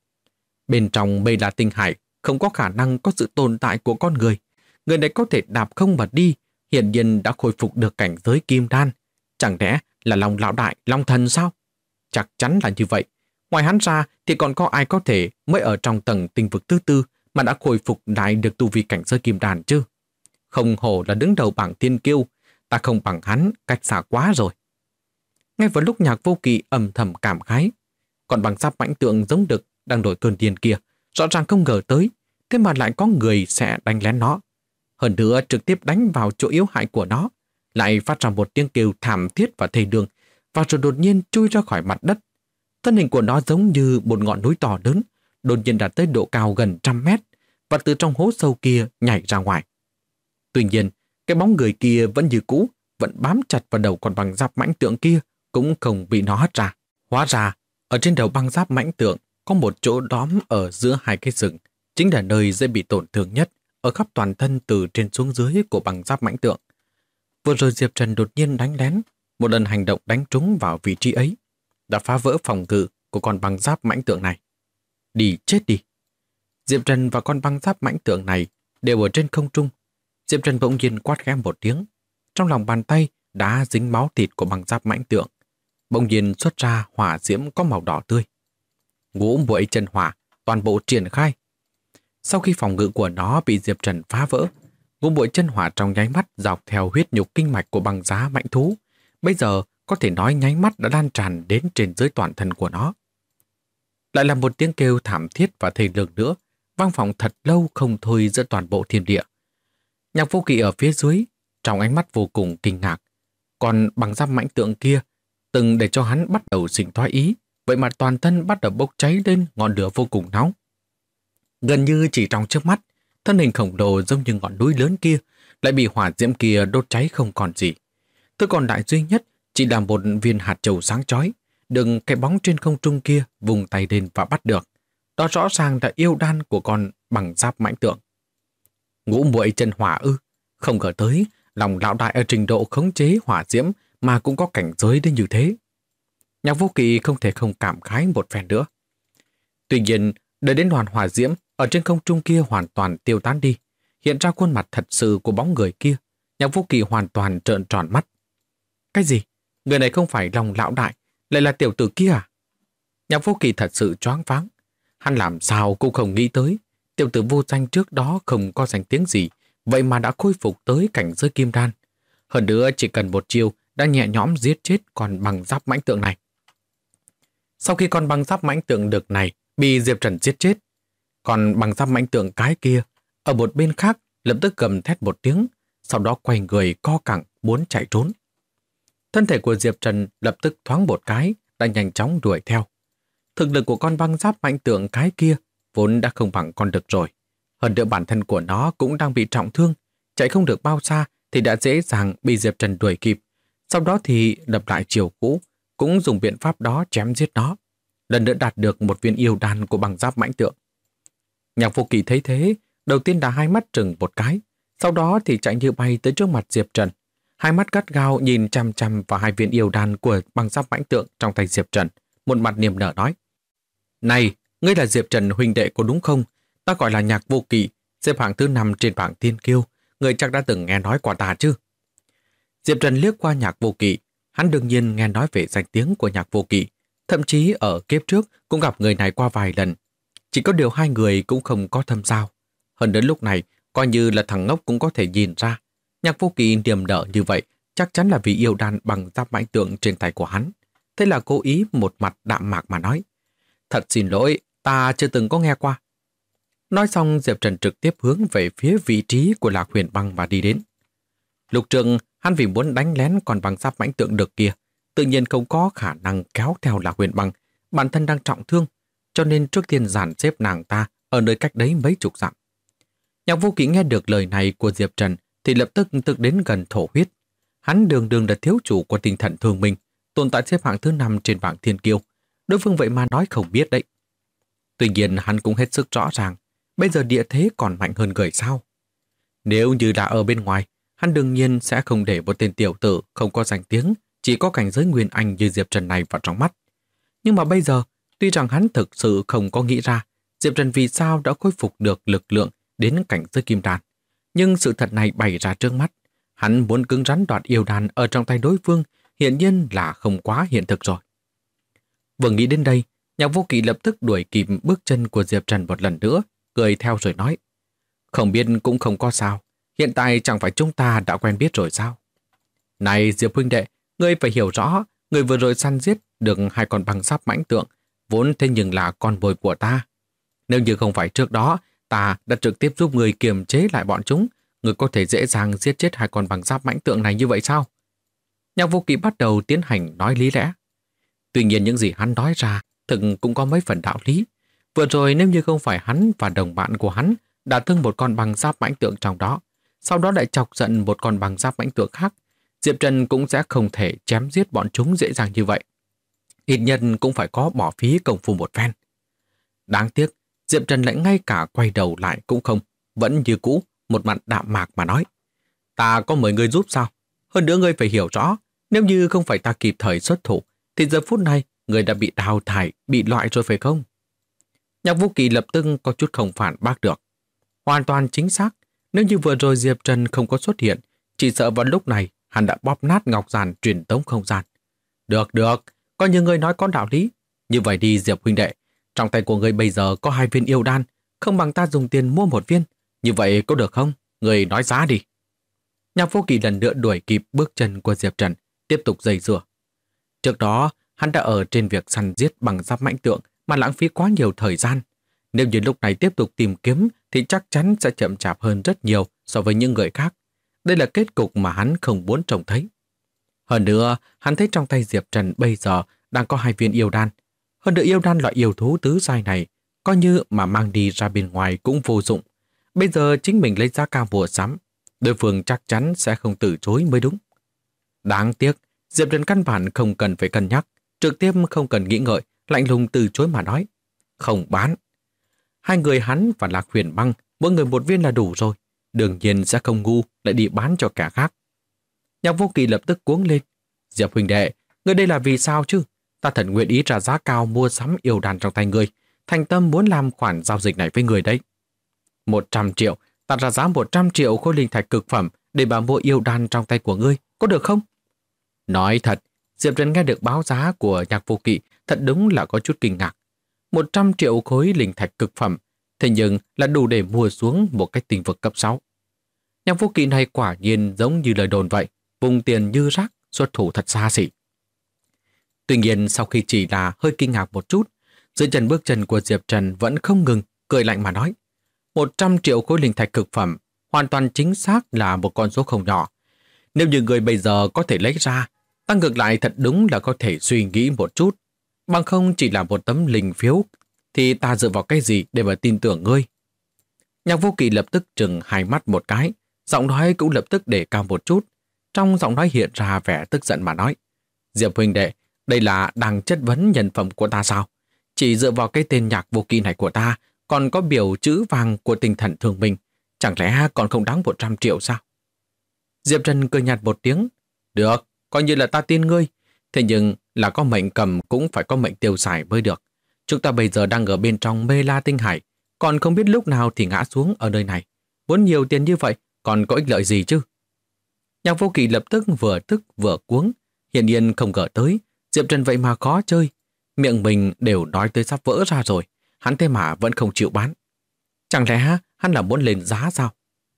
Bên trong Mây La Tinh Hải không có khả năng có sự tồn tại của con người. Người này có thể đạp không mà đi, hiển nhiên đã khôi phục được cảnh giới kim đan. Chẳng lẽ là Long lão đại, Long thần sao? Chắc chắn là như vậy. Ngoài hắn ra thì còn có ai có thể mới ở trong tầng tinh vực thứ tư mà đã khôi phục lại được tu vi cảnh giới kim đan chứ? Không hổ là đứng đầu bảng thiên kiêu, ta không bằng hắn, cách xa quá rồi. Ngay vào lúc Nhạc Vô Kỵ âm thầm cảm khái, còn bằng giáp mãnh tượng giống đực đang đổi cơn điên kia, rõ ràng không ngờ tới, thế mà lại có người sẽ đánh lén nó. Hơn nữa trực tiếp đánh vào chỗ yếu hại của nó, lại phát ra một tiếng kêu thảm thiết và thê lương, và rồi đột nhiên chui ra khỏi mặt đất. Thân hình của nó giống như một ngọn núi to lớn, đột nhiên đạt tới độ cao gần 100 mét, và từ trong hố sâu kia nhảy ra ngoài. Tuy nhiên, cái bóng người kia vẫn như cũ, vẫn bám chặt vào đầu con băng giáp mãnh tượng kia, cũng không bị nó hất ra. Hóa ra, ở trên đầu băng giáp mãnh tượng có một chỗ đóm ở giữa hai cái sừng, chính là nơi dễ bị tổn thương nhất ở khắp toàn thân từ trên xuống dưới của băng giáp mãnh tượng. Vừa rồi Diệp Trần đột nhiên đánh lén, một lần hành động đánh trúng vào vị trí ấy, đã phá vỡ phòng ngự của con băng giáp mãnh tượng này. Đi chết đi! Diệp Trần và con băng giáp mãnh tượng này đều ở trên không trung. Diệp Trần bỗng nhiên quát khẽ một tiếng. Trong lòng bàn tay đã dính máu thịt của băng giáp mãnh tượng. Bỗng nhiên xuất ra hỏa diễm có màu đỏ tươi. Ngũ muội chân hỏa toàn bộ triển khai. Sau khi phòng ngự của nó bị Diệp Trần phá vỡ, ngũ muội chân hỏa trong nháy mắt dọc theo huyết nhục kinh mạch của băng giá mãnh thú. Bây giờ có thể nói nháy mắt đã lan tràn đến trên dưới toàn thân của nó. Lại là một tiếng kêu thảm thiết và thê lương nữa, vang vọng thật lâu không thôi giữa toàn bộ thiên địa. Nhạc Vô Kỵ ở phía dưới, trong ánh mắt vô cùng kinh ngạc. Còn băng giáp mãnh tượng kia, từng để cho hắn bắt đầu sinh thoái ý, vậy mà toàn thân bắt đầu bốc cháy lên ngọn lửa vô cùng nóng. Gần như chỉ trong chớp mắt, thân hình khổng lồ giống như ngọn núi lớn kia lại bị hỏa diễm kia đốt cháy không còn gì. Thứ còn lại duy nhất chỉ là một viên hạt châu sáng chói, đừng cái bóng trên không trung kia vùng tay lên và bắt được. Đó rõ ràng là yêu đan của con băng giáp mãnh tượng. Ngũ muội chân hỏa ư? Không ngờ tới, lòng lão đại ở trình độ khống chế hỏa diễm mà cũng có cảnh giới đến như thế. Nhạc Vô Kỵ không thể không cảm khái một phen nữa. Tuy nhiên, đợi đến đoàn hỏa diễm ở trên không trung kia hoàn toàn tiêu tán đi, hiện ra khuôn mặt thật sự của bóng người kia, Nhạc Vô Kỵ hoàn toàn trợn tròn mắt. Cái gì? Người này không phải lòng lão đại, lại là tiểu tử kia à? Nhạc Vô Kỵ thật sự choáng váng. Hắn làm sao cũng không nghĩ tới, tiểu tử vô danh trước đó không có danh tiếng gì, vậy mà đã khôi phục tới cảnh giới kim đan. Hơn nữa chỉ cần một chiêu đã nhẹ nhõm giết chết con băng giáp mãnh tượng này. Sau khi con băng giáp mãnh tượng được này bị Diệp Trần giết chết, còn băng giáp mãnh tượng cái kia ở một bên khác lập tức gầm thét một tiếng, sau đó quay người co cẳng muốn chạy trốn. Thân thể của Diệp Trần lập tức thoáng một cái, đã nhanh chóng đuổi theo. Thực lực của con băng giáp mãnh tượng cái kia vốn đã không bằng con đực rồi. Hơn nữa bản thân của nó cũng đang bị trọng thương, chạy không được bao xa thì đã dễ dàng bị Diệp Trần đuổi kịp. Sau đó thì đập lại chiều cũ, cũng dùng biện pháp đó chém giết nó. Lần nữa đạt được một viên yêu đan của băng giáp mãnh tượng. Nhạc Vô Kỵ thấy thế, đầu tiên là hai mắt trừng một cái, sau đó thì chạy như bay tới trước mặt Diệp Trần. Hai mắt gắt gao nhìn chăm chăm vào hai viên yêu đan của băng giáp mãnh tượng trong tay Diệp Trần, một mặt niềm nở nói: Này, ngươi là Diệp Trần huynh đệ có đúng không? Ta gọi là Nhạc Vô Kỵ, xếp hạng thứ 5 trên bảng thiên kiêu, ngươi chắc đã từng nghe nói qua ta chứ? Diệp Trần liếc qua Nhạc Vô Kỵ, hắn đương nhiên nghe nói về danh tiếng của Nhạc Vô Kỵ, thậm chí ở kiếp trước cũng gặp người này qua vài lần. Chỉ có điều hai người cũng không có thâm giao. Hơn đến lúc này, coi như là thằng ngốc cũng có thể nhìn ra, Nhạc Vô Kỵ niềm nở như vậy chắc chắn là vì yêu đan bằng giáp mãnh tượng trên tay của hắn. Thế là cố ý một mặt đạm mạc mà nói: Thật xin lỗi, ta chưa từng có nghe qua. Nói xong Diệp Trần trực tiếp hướng về phía vị trí của Lạc Huyền Băng và đi đến. Lục Trường, hắn vì muốn đánh lén con băng giáp mãnh tượng được kia, tự nhiên không có khả năng kéo theo Lạc Huyền Băng, bản thân đang trọng thương, cho nên trước tiên dàn xếp nàng ta ở nơi cách đấy mấy chục dặm. Nhạc Vô Kỵ nghe được lời này của Diệp Trần thì lập tức tức đến gần thổ huyết. Hắn đường đường là thiếu chủ của tinh thần thương minh, tồn tại xếp hạng thứ 5 trên bảng thiên kiêu. Đối phương vậy mà nói không biết đấy. Tuy nhiên hắn cũng hết sức rõ ràng, bây giờ địa thế còn mạnh hơn người sao. Nếu như đã ở bên ngoài, hắn đương nhiên sẽ không để một tên tiểu tử không có danh tiếng, chỉ có cảnh giới nguyên anh như Diệp Trần này vào trong mắt. Nhưng mà bây giờ, tuy rằng hắn thực sự không có nghĩ ra Diệp Trần vì sao đã khôi phục được lực lượng đến cảnh giới kim đan, nhưng sự thật này bày ra trước mắt. Hắn muốn cứng rắn đoạt yêu đan ở trong tay đối phương, hiển nhiên là không quá hiện thực rồi. Vừa nghĩ đến đây, Nhạc Vô Kỵ lập tức đuổi kịp bước chân của Diệp Trần một lần nữa, cười theo rồi nói: không biết cũng không có sao, hiện tại chẳng phải chúng ta đã quen biết rồi sao? Này Diệp huynh đệ, ngươi phải hiểu rõ, người vừa rồi săn giết được 2 con băng giáp mãnh tượng, vốn thế nhưng là con mồi của ta. Nếu như không phải trước đó, ta đã trực tiếp giúp người kiềm chế lại bọn chúng, người có thể dễ dàng giết chết 2 con băng giáp mãnh tượng này như vậy sao? Nhạc Vô Kỵ bắt đầu tiến hành nói lý lẽ. Tuy nhiên những gì hắn nói ra thực cũng có mấy phần đạo lý. Vừa rồi nếu như không phải hắn và đồng bạn của hắn đã thương một con băng giáp mãnh tượng trong đó, sau đó lại chọc giận một con băng giáp mãnh tượng khác, Diệp Trần cũng sẽ không thể chém giết bọn chúng dễ dàng như vậy. Ít nhất cũng phải có bỏ phí công phu một phen. Đáng tiếc, Diệp Trần lại ngay cả quay đầu lại cũng không, vẫn như cũ, một mặt đạm mạc mà nói: ta có mời ngươi giúp sao? Hơn nữa ngươi phải hiểu rõ, nếu như không phải ta kịp thời xuất thủ, thì giờ phút này ngươi đã bị đào thải, bị loại rồi phải không? Nhạc Vô Kỵ lập tức có chút không phản bác được. Hoàn toàn chính xác, nếu như vừa rồi Diệp Trần không có xuất hiện, chỉ sợ vào lúc này hắn đã bóp nát ngọc giản truyền tống không gian. Được, coi như ngươi nói có đạo lý. Như vậy đi Diệp huynh đệ, trong tay của ngươi bây giờ có 2 viên yêu đan, không bằng ta dùng tiền mua 1 viên. Như vậy có được không? Ngươi nói giá đi. Nhạc Vô Kỵ lần nữa đuổi kịp bước chân của Diệp Trần, tiếp tục giày rủa. Trước đó, hắn đã ở trên việc săn giết bằng giáp mãnh tượng mà lãng phí quá nhiều thời gian. Nếu như lúc này tiếp tục tìm kiếm thì chắc chắn sẽ chậm chạp hơn rất nhiều so với những người khác. Đây là kết cục mà hắn không muốn trông thấy. Hơn nữa, hắn thấy trong tay Diệp Trần bây giờ đang có 2 viên yêu đan. Hơn nữa yêu đan loại yêu thú tứ giai này, coi như mà mang đi ra bên ngoài cũng vô dụng. Bây giờ chính mình lấy giá cao mua sắm, đối phương chắc chắn sẽ không từ chối mới đúng. Đáng tiếc, Diệp Trần căn bản không cần phải cân nhắc, trực tiếp không cần nghĩ ngợi, lạnh lùng từ chối mà nói: không bán. 2 người hắn và Lạc Huyền Băng, mỗi người 1 viên là đủ rồi, đương nhiên sẽ không ngu lại đi bán cho kẻ khác. Nhạc Vô Kỵ lập tức cuống lên: Diệp huynh đệ, ngươi đây là vì sao chứ? Ta thật nguyện ý ra giá cao mua sắm yêu đan trong tay ngươi, thành tâm muốn làm khoản giao dịch này với người đấy. 100 triệu, ta ra giá 100 triệu khối linh thạch cực phẩm để bà mua yêu đan trong tay của ngươi, có được không? Nói thật, Diệp Trần nghe được báo giá của Nhạc Vô Kỵ thật đúng là có chút kinh ngạc. 100 triệu khối linh thạch cực phẩm, thế nhưng là đủ để mua xuống một cái tinh vực cấp 6. Nhạc Vô Kỵ này quả nhiên giống như lời đồn vậy, vùng tiền như rác, xuất thủ thật xa xỉ. Tuy nhiên sau khi chỉ là hơi kinh ngạc một chút, dưới chân bước chân của Diệp Trần vẫn không ngừng, cười lạnh mà nói: 100 triệu khối linh thạch cực phẩm, hoàn toàn chính xác là một con số không nhỏ. Nếu như người bây giờ có thể lấy ra, ta ngược lại thật đúng là có thể suy nghĩ một chút. Bằng không chỉ là một tấm linh phiếu, thì ta dựa vào cái gì để mà tin tưởng ngươi? Nhạc Vô Kỵ lập tức trừng 2 mắt một cái, giọng nói cũng lập tức để cao một chút. Trong giọng nói hiện ra vẻ tức giận mà nói: Diệp huynh đệ, đây là đang chất vấn nhân phẩm của ta sao? Chỉ dựa vào cái tên Nhạc Vô Kỵ này của ta, còn có biểu chữ vàng của tinh thần thương minh, chẳng lẽ còn không đáng 100 triệu sao? Diệp Trần cười nhạt một tiếng: được, coi như là ta tin ngươi. Thế nhưng là có mệnh cầm cũng phải có mệnh tiêu xài mới được. Chúng ta bây giờ đang ở bên trong Mê La Tinh Hải, còn không biết lúc nào thì ngã xuống ở nơi này. Muốn nhiều tiền như vậy, còn có ích lợi gì chứ? Nhạc Vô Kỵ lập tức vừa cuống, hiển nhiên không ngờ tới Diệp Trần vậy mà khó chơi. Miệng mình đều nói tới sắp vỡ ra rồi, hắn thế mà vẫn không chịu bán. Chẳng lẽ hắn là muốn lên giá sao?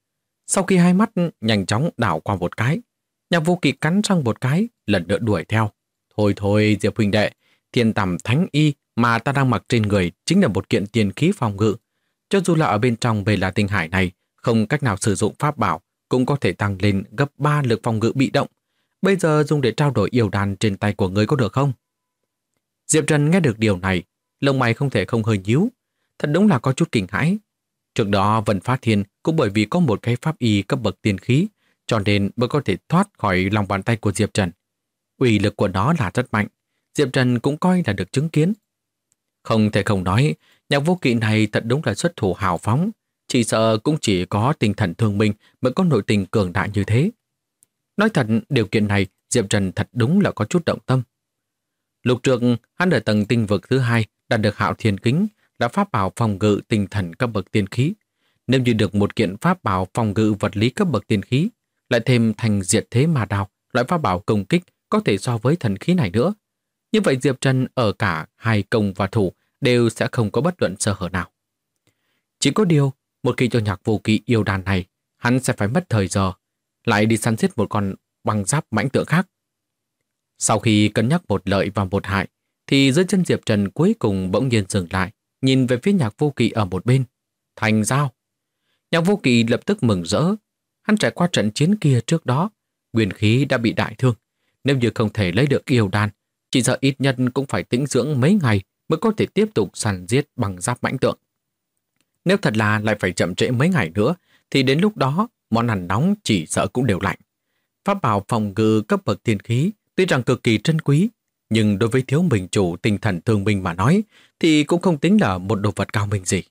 Sau khi 2 mắt nhanh chóng đảo qua một cái, Nhạc Vô Kỵ cắn răng một cái, lần nữa đuổi theo. Thôi Diệp huynh đệ, thiên tầm thánh y mà ta đang mặc trên người chính là một kiện tiền khí phòng ngự. Cho dù là ở bên trong Mê La Tinh Hải này, không cách nào sử dụng pháp bảo, cũng có thể tăng lên gấp 3 lực phòng ngự bị động. Bây giờ dùng để trao đổi yêu đan trên tay của ngươi có được không? Diệp Trần nghe được điều này, lông mày không thể không hơi nhíu. Thật đúng là có chút kinh hãi. Trước đó Vân Phát Thiên cũng bởi vì có một cái pháp y cấp bậc tiên khí, cho nên mới có thể thoát khỏi lòng bàn tay của Diệp Trần. Uy lực của nó là rất mạnh, Diệp Trần cũng coi là được chứng kiến. Không thể không nói, Nhạc Vô Kỵ này thật đúng là xuất thủ hào phóng, chỉ sợ cũng chỉ có tinh thần thương minh mới có nội tình cường đại như thế. Nói thật, điều kiện này Diệp Trần thật đúng là có chút động tâm. Lúc trước, hắn ở tầng tinh vực thứ 2 đạt được Hạo Thiên Kính là pháp bảo phòng ngự tinh thần cấp bậc tiên khí. Nếu như được một kiện pháp bảo phòng ngự vật lý cấp bậc tiên khí, lại thêm thành diệt thế ma đao, loại pháp bảo công kích có thể so với thần khí này nữa. Như vậy Diệp Trần ở cả hai công và thủ đều sẽ không có bất luận sơ hở nào. Chỉ có điều, một khi cho Nhạc Vô Kỵ yêu đàn này, hắn sẽ phải mất thời giờ, lại đi săn giết một con băng giáp mãnh tượng khác. Sau khi cân nhắc một lợi và một hại, thì dưới chân Diệp Trần cuối cùng bỗng nhiên dừng lại, nhìn về phía Nhạc Vô Kỵ ở một bên. Thành giao! Nhạc Vô Kỵ lập tức mừng rỡ. Hắn trải qua trận chiến kia trước đó, nguyên khí đã bị đại thương. Nếu như không thể lấy được yêu đan, chỉ sợ ít nhất cũng phải tĩnh dưỡng mấy ngày mới có thể tiếp tục săn giết bằng giáp mãnh tượng. Nếu thật là lại phải chậm trễ mấy ngày nữa, thì đến lúc đó món ăn nóng chỉ sợ cũng đều lạnh. Pháp bảo phòng ngự cấp bậc tiên khí tuy rằng cực kỳ trân quý, nhưng đối với thiếu mình chủ tinh thần thương binh mà nói thì cũng không tính là một đồ vật cao minh gì.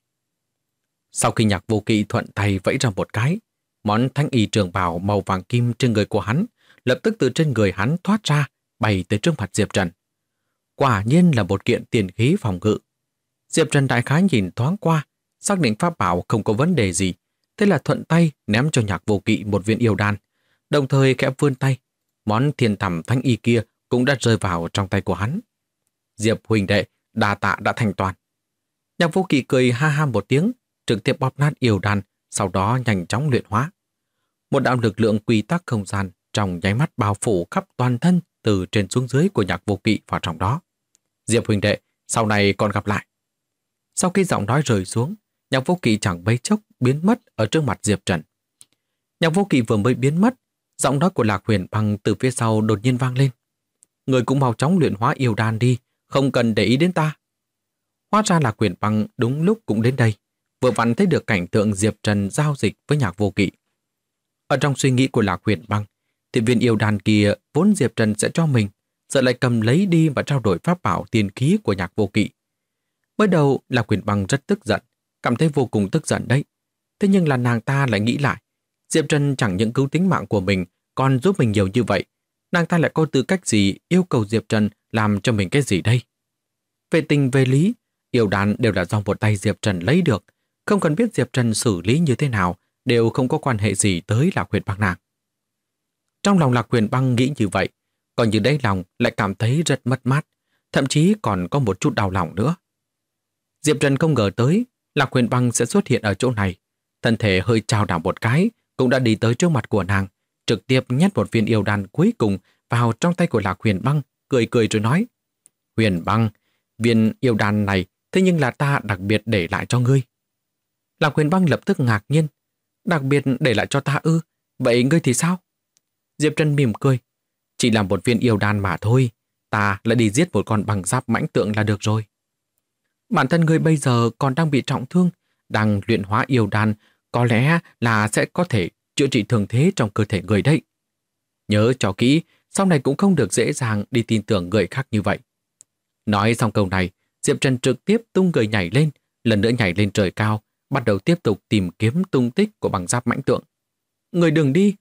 Sau khi Nhạc Vô Kỵ thuận tay vẫy ra một cái, món thanh y trường bào màu vàng kim trên người của hắn lập tức từ trên người hắn thoát ra, bay tới trước mặt Diệp Trần. Quả nhiên là một kiện tiền khí phòng ngự. Diệp Trần đại khái nhìn thoáng qua, xác định pháp bảo không có vấn đề gì, thế là thuận tay ném cho Nhạc Vô Kỵ một viên yêu đan, đồng thời khẽ vươn tay, món thiên thẩm thanh y kia cũng đã rơi vào trong tay của hắn. Diệp huynh đệ, đa tạ đã thành toàn. Nhạc Vô Kỵ cười ha ha một tiếng, trực tiếp bóp nát yêu đan, sau đó nhanh chóng luyện hóa. Một đạo lực lượng quy tắc không gian trong nháy mắt bao phủ khắp toàn thân từ trên xuống dưới của Nhạc Vô Kỵ vào trong đó. Diệp huynh đệ, sau này còn gặp lại. Sau khi giọng nói rơi xuống, Nhạc Vô Kỵ chẳng mấy chốc biến mất ở trước mặt Diệp Trần. Nhạc Vô Kỵ vừa mới biến mất, giọng nói của Lạc Huyền Băng từ phía sau đột nhiên vang lên. Người cũng mau chóng luyện hóa yêu đan đi, không cần để ý đến ta. Hóa ra Lạc Huyền Băng đúng lúc cũng đến đây, vừa vặn thấy được cảnh tượng Diệp Trần giao dịch với Nhạc Vô Kỵ. Ở trong suy nghĩ của Lạc Huyền Băng, thì viên yêu đan kia vốn Diệp Trần sẽ cho mình, giờ lại cầm lấy đi và trao đổi pháp bảo tiền khí của Nhạc Vô Kỵ. Mới đầu Lạc Huyền Băng rất tức giận, cảm thấy vô cùng tức giận đấy. Thế nhưng là nàng ta lại nghĩ lại, Diệp Trần chẳng những cứu tính mạng của mình, còn giúp mình nhiều như vậy. Nàng ta lại có tư cách gì yêu cầu Diệp Trần làm cho mình cái gì đây? Về tình về lý, yêu đan đều là do một tay Diệp Trần lấy được, không cần biết Diệp Trần xử lý như thế nào, đều không có quan hệ gì tới Lạc Huyền Băng nàng. Trong lòng Lạc Huyền Băng nghĩ như vậy, còn như đáy lòng lại cảm thấy rất mất mát, thậm chí còn có một chút đau lòng nữa. Diệp Trần không ngờ tới Lạc Huyền Băng sẽ xuất hiện ở chỗ này, thân thể hơi chao đảo một cái, cũng đã đi tới trước mặt của nàng, trực tiếp nhét một viên yêu đan cuối cùng vào trong tay của Lạc Huyền Băng, cười cười rồi nói: Huyền Băng, viên yêu đan này thế nhưng là ta đặc biệt để lại cho ngươi. Lạc Huyền Băng lập tức ngạc nhiên: Đặc biệt để lại cho ta ư? Vậy ngươi thì sao? Diệp Trần mỉm cười: Chỉ là một viên yêu đan mà thôi, ta lại đi giết một con bằng giáp mãnh tượng là được rồi. Bản thân ngươi bây giờ còn đang bị trọng thương, đang luyện hóa yêu đan, có lẽ là sẽ có thể chữa trị thương thế trong cơ thể người đấy. Nhớ cho kỹ, sau này cũng không được dễ dàng đi tin tưởng người khác như vậy. Nói xong câu này, Diệp Trần trực tiếp tung người nhảy lên, lần nữa nhảy lên trời cao, bắt đầu tiếp tục tìm kiếm tung tích của bằng giáp mãnh tượng. Người đừng đi!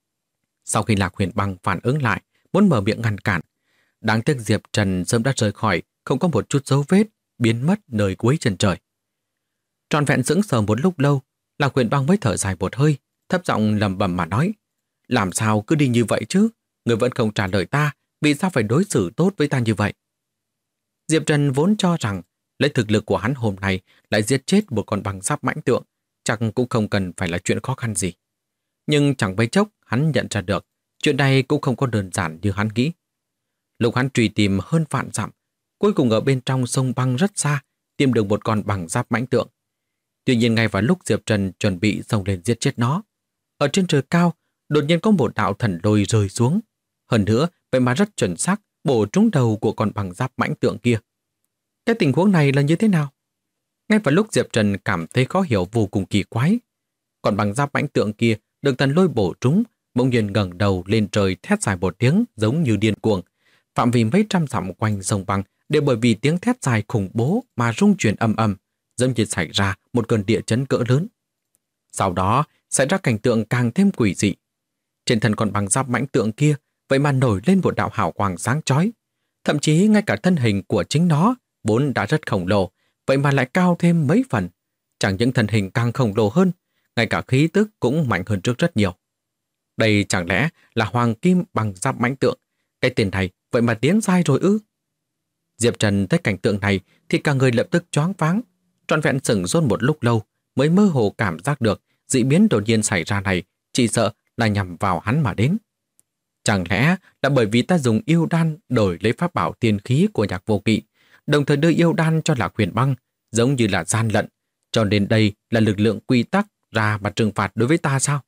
Sau khi Lạc Huyền Băng phản ứng lại, muốn mở miệng ngăn cản, đáng tiếc Diệp Trần sớm đã rời khỏi, không có một chút dấu vết, biến mất nơi cuối chân trời. Trọn vẹn sững sờ một lúc lâu, Lạc Huyền Băng mới thở dài một hơi, thấp giọng lẩm bẩm mà nói: Làm sao cứ đi như vậy chứ? Người vẫn không trả lời ta, vì sao phải đối xử tốt với ta như vậy? Diệp Trần vốn cho rằng lấy thực lực của hắn hôm nay lại giết chết một con bằng giáp mãnh tượng, chắc cũng không cần phải là chuyện khó khăn gì. Nhưng chẳng mấy chốc hắn nhận ra được chuyện này cũng không có đơn giản như hắn nghĩ. Lúc hắn truy tìm hơn vạn dặm, cuối cùng ở bên trong sông băng rất xa tìm được một con bằng giáp mãnh tượng. Tuy nhiên ngay vào lúc Diệp Trần chuẩn bị xông lên giết chết nó, ở trên trời cao đột nhiên có một đạo thần lôi rơi xuống. Hơn nữa, vậy mà rất chuẩn xác bổ trúng đầu của con bằng giáp mãnh tượng kia. Cái tình huống này là như thế nào? Ngay vào lúc Diệp Trần cảm thấy khó hiểu vô cùng kỳ quái, còn bằng giáp mãnh tượng kia được thần lôi bổ trúng, bỗng nhiên ngẩng đầu lên trời thét dài một tiếng giống như điên cuồng. Phạm vi mấy trăm dặm quanh sông băng đều bởi vì tiếng thét dài khủng bố mà rung chuyển ầm ầm, giống như xảy ra một cơn địa chấn cỡ lớn. Sau đó xảy ra cảnh tượng càng thêm quỷ dị. Trên thân con bằng giáp mãnh tượng kia vậy mà nổi lên một đạo hào quang sáng chói. Thậm chí ngay cả thân hình của chính nó vốn đã rất khổng lồ, vậy mà lại cao thêm mấy phần. Chẳng những thân hình càng khổng lồ hơn, ngay cả khí tức cũng mạnh hơn trước rất nhiều. Đây chẳng lẽ là hoàng kim bằng giáp mãnh tượng? Cái tên này vậy mà tiến giai rồi ư? Diệp Trần thấy cảnh tượng này thì cả người lập tức choáng váng, trọn vẹn sửng sốt một lúc lâu mới mơ hồ cảm giác được dị biến đột nhiên xảy ra này chỉ sợ là nhằm vào hắn mà đến. Chẳng lẽ là bởi vì ta dùng yêu đan đổi lấy pháp bảo tiên khí của Nhạc Vô Kỵ, đồng thời đưa yêu đan cho Lạc Huyền Băng, giống như là gian lận, cho nên đây là lực lượng quy tắc ra mà trừng phạt đối với ta sao?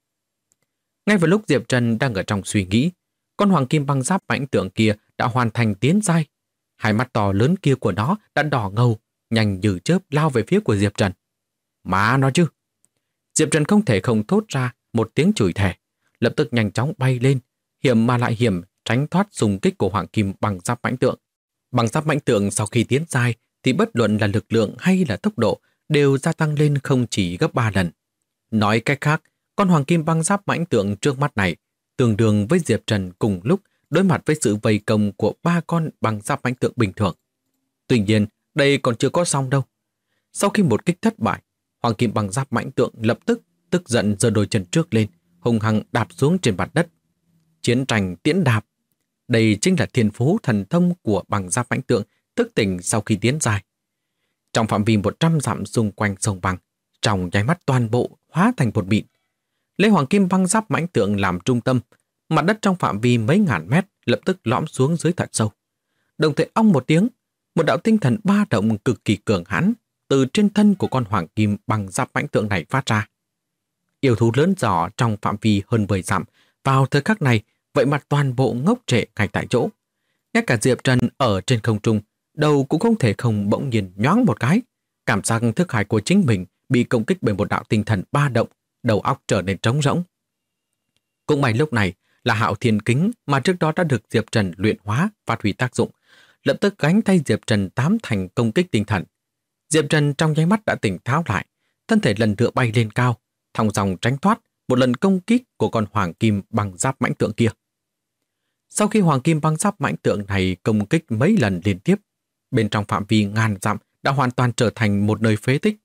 Ngay vào lúc Diệp Trần đang ở trong suy nghĩ, con hoàng kim băng giáp mãnh tượng kia đã hoàn thành tiến giai. Hai mắt to lớn kia của nó đã đỏ ngầu, nhanh như chớp lao về phía của Diệp Trần. Má nó chứ! Diệp Trần không thể không thốt ra một tiếng chửi thề, lập tức nhanh chóng bay lên, hiểm mà lại hiểm, tránh thoát xung kích của hoàng kim băng giáp mãnh tượng. Băng giáp mãnh tượng sau khi tiến giai thì bất luận là lực lượng hay là tốc độ đều gia tăng lên không chỉ gấp 3 lần. Nói cách khác, con hoàng kim băng giáp mãnh tượng trước mắt này tương đương với Diệp Trần cùng lúc đối mặt với sự vây công của 3 con băng giáp mãnh tượng bình thường. Tuy nhiên, đây còn chưa có xong đâu. Sau khi một kích thất bại, hoàng kim băng giáp mãnh tượng lập tức giận giơ đôi chân trước lên, hung hăng đạp xuống trên mặt đất. Chiến tranh tiễn đạp. Đây chính là thiên phú thần thông của băng giáp mãnh tượng thức tỉnh sau khi tiến giai. Trong phạm vi 100 dặm xung quanh sông băng, trong nháy mắt toàn bộ hóa thành bột mịn. Lấy hoàng kim băng giáp mãnh tượng làm trung tâm, mặt đất trong phạm vi mấy ngàn mét lập tức lõm xuống dưới thật sâu. Đồng thời ong một tiếng, một đạo tinh thần ba động cực kỳ cường hãn từ trên thân của con hoàng kim băng giáp mãnh tượng này phát ra. Yêu thú lớn nhỏ trong phạm vi hơn 10 dặm vào thời khắc này vậy mà toàn bộ ngốc trệ ngay tại chỗ. Ngay cả Diệp Trần ở trên không trung, đầu cũng không thể không bỗng nhiên nhoáng một cái. Cảm giác thức hải của chính mình bị công kích bởi một đạo tinh thần ba động, đầu óc trở nên trống rỗng. Cũng may lúc này là Hạo Thiên Kính mà trước đó đã được Diệp Trần luyện hóa phát huy tác dụng, lập tức gánh tay Diệp Trần tám thành công kích tinh thần. Diệp Trần trong nháy mắt đã tỉnh táo lại, thân thể lần nữa bay lên cao, thong dong tránh thoát một lần công kích của con hoàng kim băng giáp mãnh tượng kia. Sau khi hoàng kim băng giáp mãnh tượng này công kích mấy lần liên tiếp, bên trong phạm vi ngàn dặm đã hoàn toàn trở thành một nơi phế tích.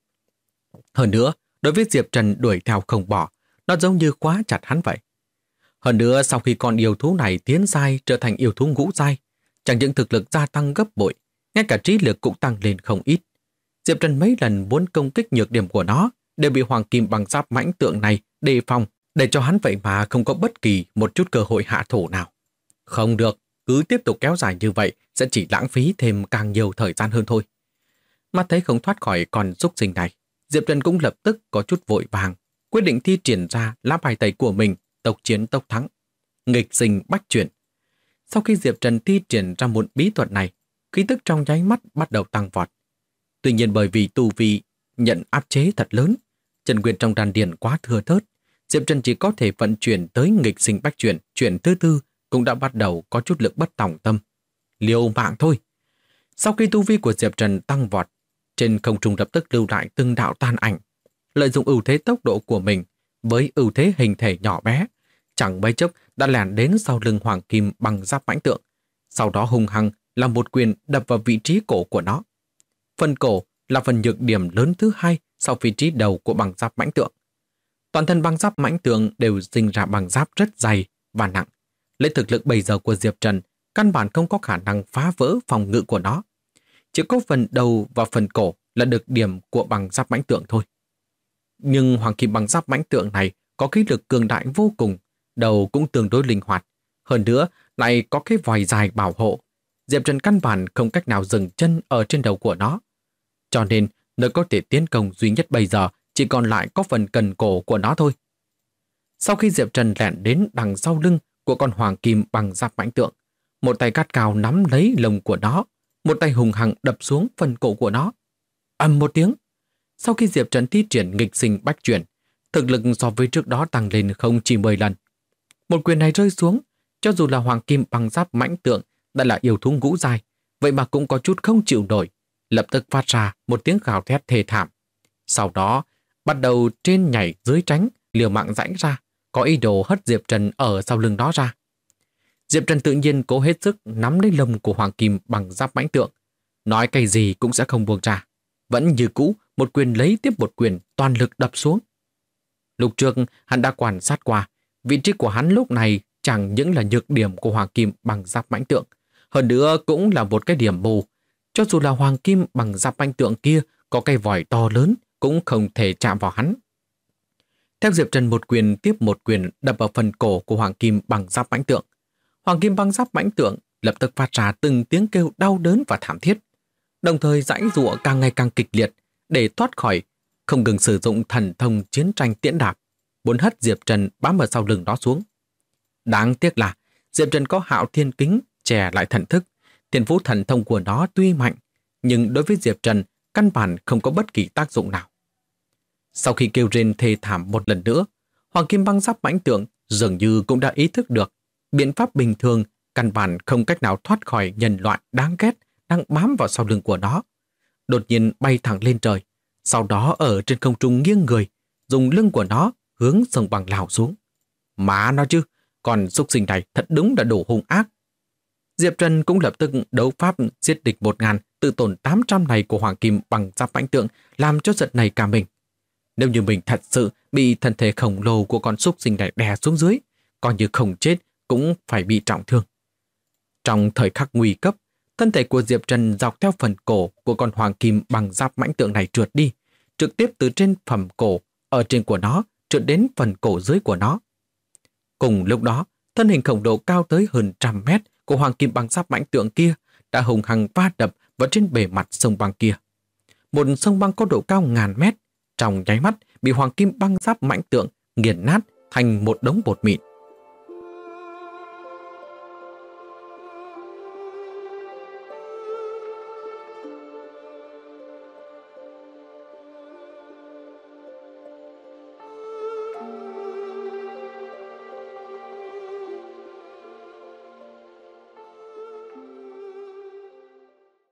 Hơn nữa, đối với Diệp Trần đuổi theo không bỏ, nó giống như khóa chặt hắn vậy. Hơn nữa, sau khi con yêu thú này tiến giai trở thành yêu thú ngũ giai, chẳng những thực lực gia tăng gấp bội, ngay cả trí lực cũng tăng lên không ít. Diệp Trần mấy lần muốn công kích nhược điểm của nó đều bị hoàng kim băng giáp mãnh tượng này đề phòng, để cho hắn vậy mà không có bất kỳ một chút cơ hội hạ thủ nào. Không được, cứ tiếp tục kéo dài như vậy sẽ chỉ lãng phí thêm càng nhiều thời gian hơn thôi. Mắt thấy không thoát khỏi con súc sinh này, Diệp Trần cũng lập tức có chút vội vàng, quyết định thi triển ra lá bài tẩy của mình, tốc chiến tốc thắng, nghịch sinh bách chuyển. Sau khi Diệp Trần thi triển ra một bí thuật này, khí tức trong nháy mắt bắt đầu tăng vọt. Tuy nhiên bởi vì tu vi nhận áp chế thật lớn, chân nguyên trong đan điền quá thừa thớt, Diệp Trần chỉ có thể vận chuyển tới nghịch sinh bách chuyển, chuyển thứ tư cũng đã bắt đầu có chút lực bất tòng tâm. Liều mạng thôi. Sau khi tu vi của Diệp Trần tăng vọt, trên không trung lập tức lưu lại từng đạo tan ảnh, lợi dụng ưu thế tốc độ của mình với ưu thế hình thể nhỏ bé, chẳng mấy chốc đã lẻn đến sau lưng hoàng kim băng giáp mãnh tượng, sau đó hung hăng là một quyền đập vào vị trí cổ của nó. Phần cổ là phần nhược điểm lớn thứ hai sau vị trí đầu của băng giáp mãnh tượng. Toàn thân băng giáp mãnh tượng đều sinh ra băng giáp rất dày và nặng. Lấy thực lực bây giờ của Diệp Trần, căn bản không có khả năng phá vỡ phòng ngự của nó. Chỉ có phần đầu và phần cổ là được điểm của băng giáp mãnh tượng thôi. Nhưng hoàng kim băng giáp mãnh tượng này có khí lực cường đại vô cùng, đầu cũng tương đối linh hoạt. Hơn nữa, lại có cái vòi dài bảo hộ. Diệp Trần căn bản không cách nào dừng chân ở trên đầu của nó. Cho nên, nơi có thể tiến công duy nhất bây giờ chỉ còn lại có phần cần cổ của nó thôi. Sau khi Diệp Trần lẻn đến đằng sau lưng của con hoàng kim băng giáp mãnh tượng, một tay gắt cao nắm lấy lồng của nó, một tay hùng hăng đập xuống phần cổ của nó. Ầm một tiếng. Sau khi Diệp Trần thi triển nghịch sinh bách chuyển, thực lực so với trước đó tăng lên không chỉ 10 lần. Một quyền này rơi xuống, cho dù là hoàng kim băng giáp mãnh tượng đã là yêu thú ngũ giai, vậy mà cũng có chút không chịu nổi, lập tức phát ra một tiếng gào thét thê thảm. Sau đó, bắt đầu trên nhảy dưới tránh, liều mạng rãnh ra, có ý đồ hất Diệp Trần ở sau lưng đó ra. Diệp Trần tự nhiên cố hết sức nắm lấy lông của hoàng kim bằng giáp mãnh tượng. Nói cái gì cũng sẽ không buông ra. Vẫn như cũ, một quyền lấy tiếp một quyền toàn lực đập xuống. Lúc trước, hắn đã quan sát qua. Vị trí của hắn lúc này chẳng những là nhược điểm của hoàng kim bằng giáp mãnh tượng. Hơn nữa cũng là một cái điểm mù. Cho dù là hoàng kim bằng giáp mãnh tượng kia có cây vòi to lớn cũng không thể chạm vào hắn. Theo Diệp Trần một quyền tiếp một quyền đập vào phần cổ của hoàng kim bằng giáp mãnh tượng. Hoàng kim bằng giáp mãnh tượng lập tức phát ra từng tiếng kêu đau đớn và thảm thiết, đồng thời giãy giụa càng ngày càng kịch liệt để thoát khỏi, không ngừng sử dụng thần thông chiến tranh tiễn đạp, muốn hất Diệp Trần bám ở sau lưng đó xuống. Đáng tiếc là Diệp Trần có Hạo Thiên Kính chè lại thần thức, thiên phú thần thông của nó tuy mạnh, nhưng đối với Diệp Trần căn bản không có bất kỳ tác dụng nào. Sau khi kêu rên thê thảm một lần nữa, hoàng kim băng giáp mãnh tượng dường như cũng đã ý thức được biện pháp bình thường căn bản không cách nào thoát khỏi nhân loại đáng ghét đang bám vào sau lưng của nó. Đột nhiên bay thẳng lên trời, sau đó ở trên không trung nghiêng người, dùng lưng của nó hướng sông băng lao xuống. Má nó chứ, còn xúc sinh này thật đúng là đủ hung ác. Diệp Trần cũng lập tức đấu pháp giết địch 1000 tự tổn 800 này của hoàng kim bằng giáp mãnh tượng, làm cho giật này cả mình. Nếu như mình thật sự bị thân thể khổng lồ của con xúc sinh này đè xuống dưới, coi như không chết cũng phải bị trọng thương. Trong thời khắc nguy cấp, thân thể của Diệp Trần dọc theo phần cổ của con hoàng kim bằng giáp mãnh tượng này trượt đi, trực tiếp từ trên phẩm cổ ở trên của nó trượt đến phần cổ dưới của nó. Cùng lúc đó, thân hình khổng lồ cao tới hơn 100 mét của hoàng kim bằng giáp mãnh tượng kia đã hùng hăng va đập vào trên bề mặt sông băng kia. Một sông băng có độ cao 1000 mét, trong nháy mắt bị hoàng kim băng giáp mãnh tượng nghiền nát thành một đống bột mịn.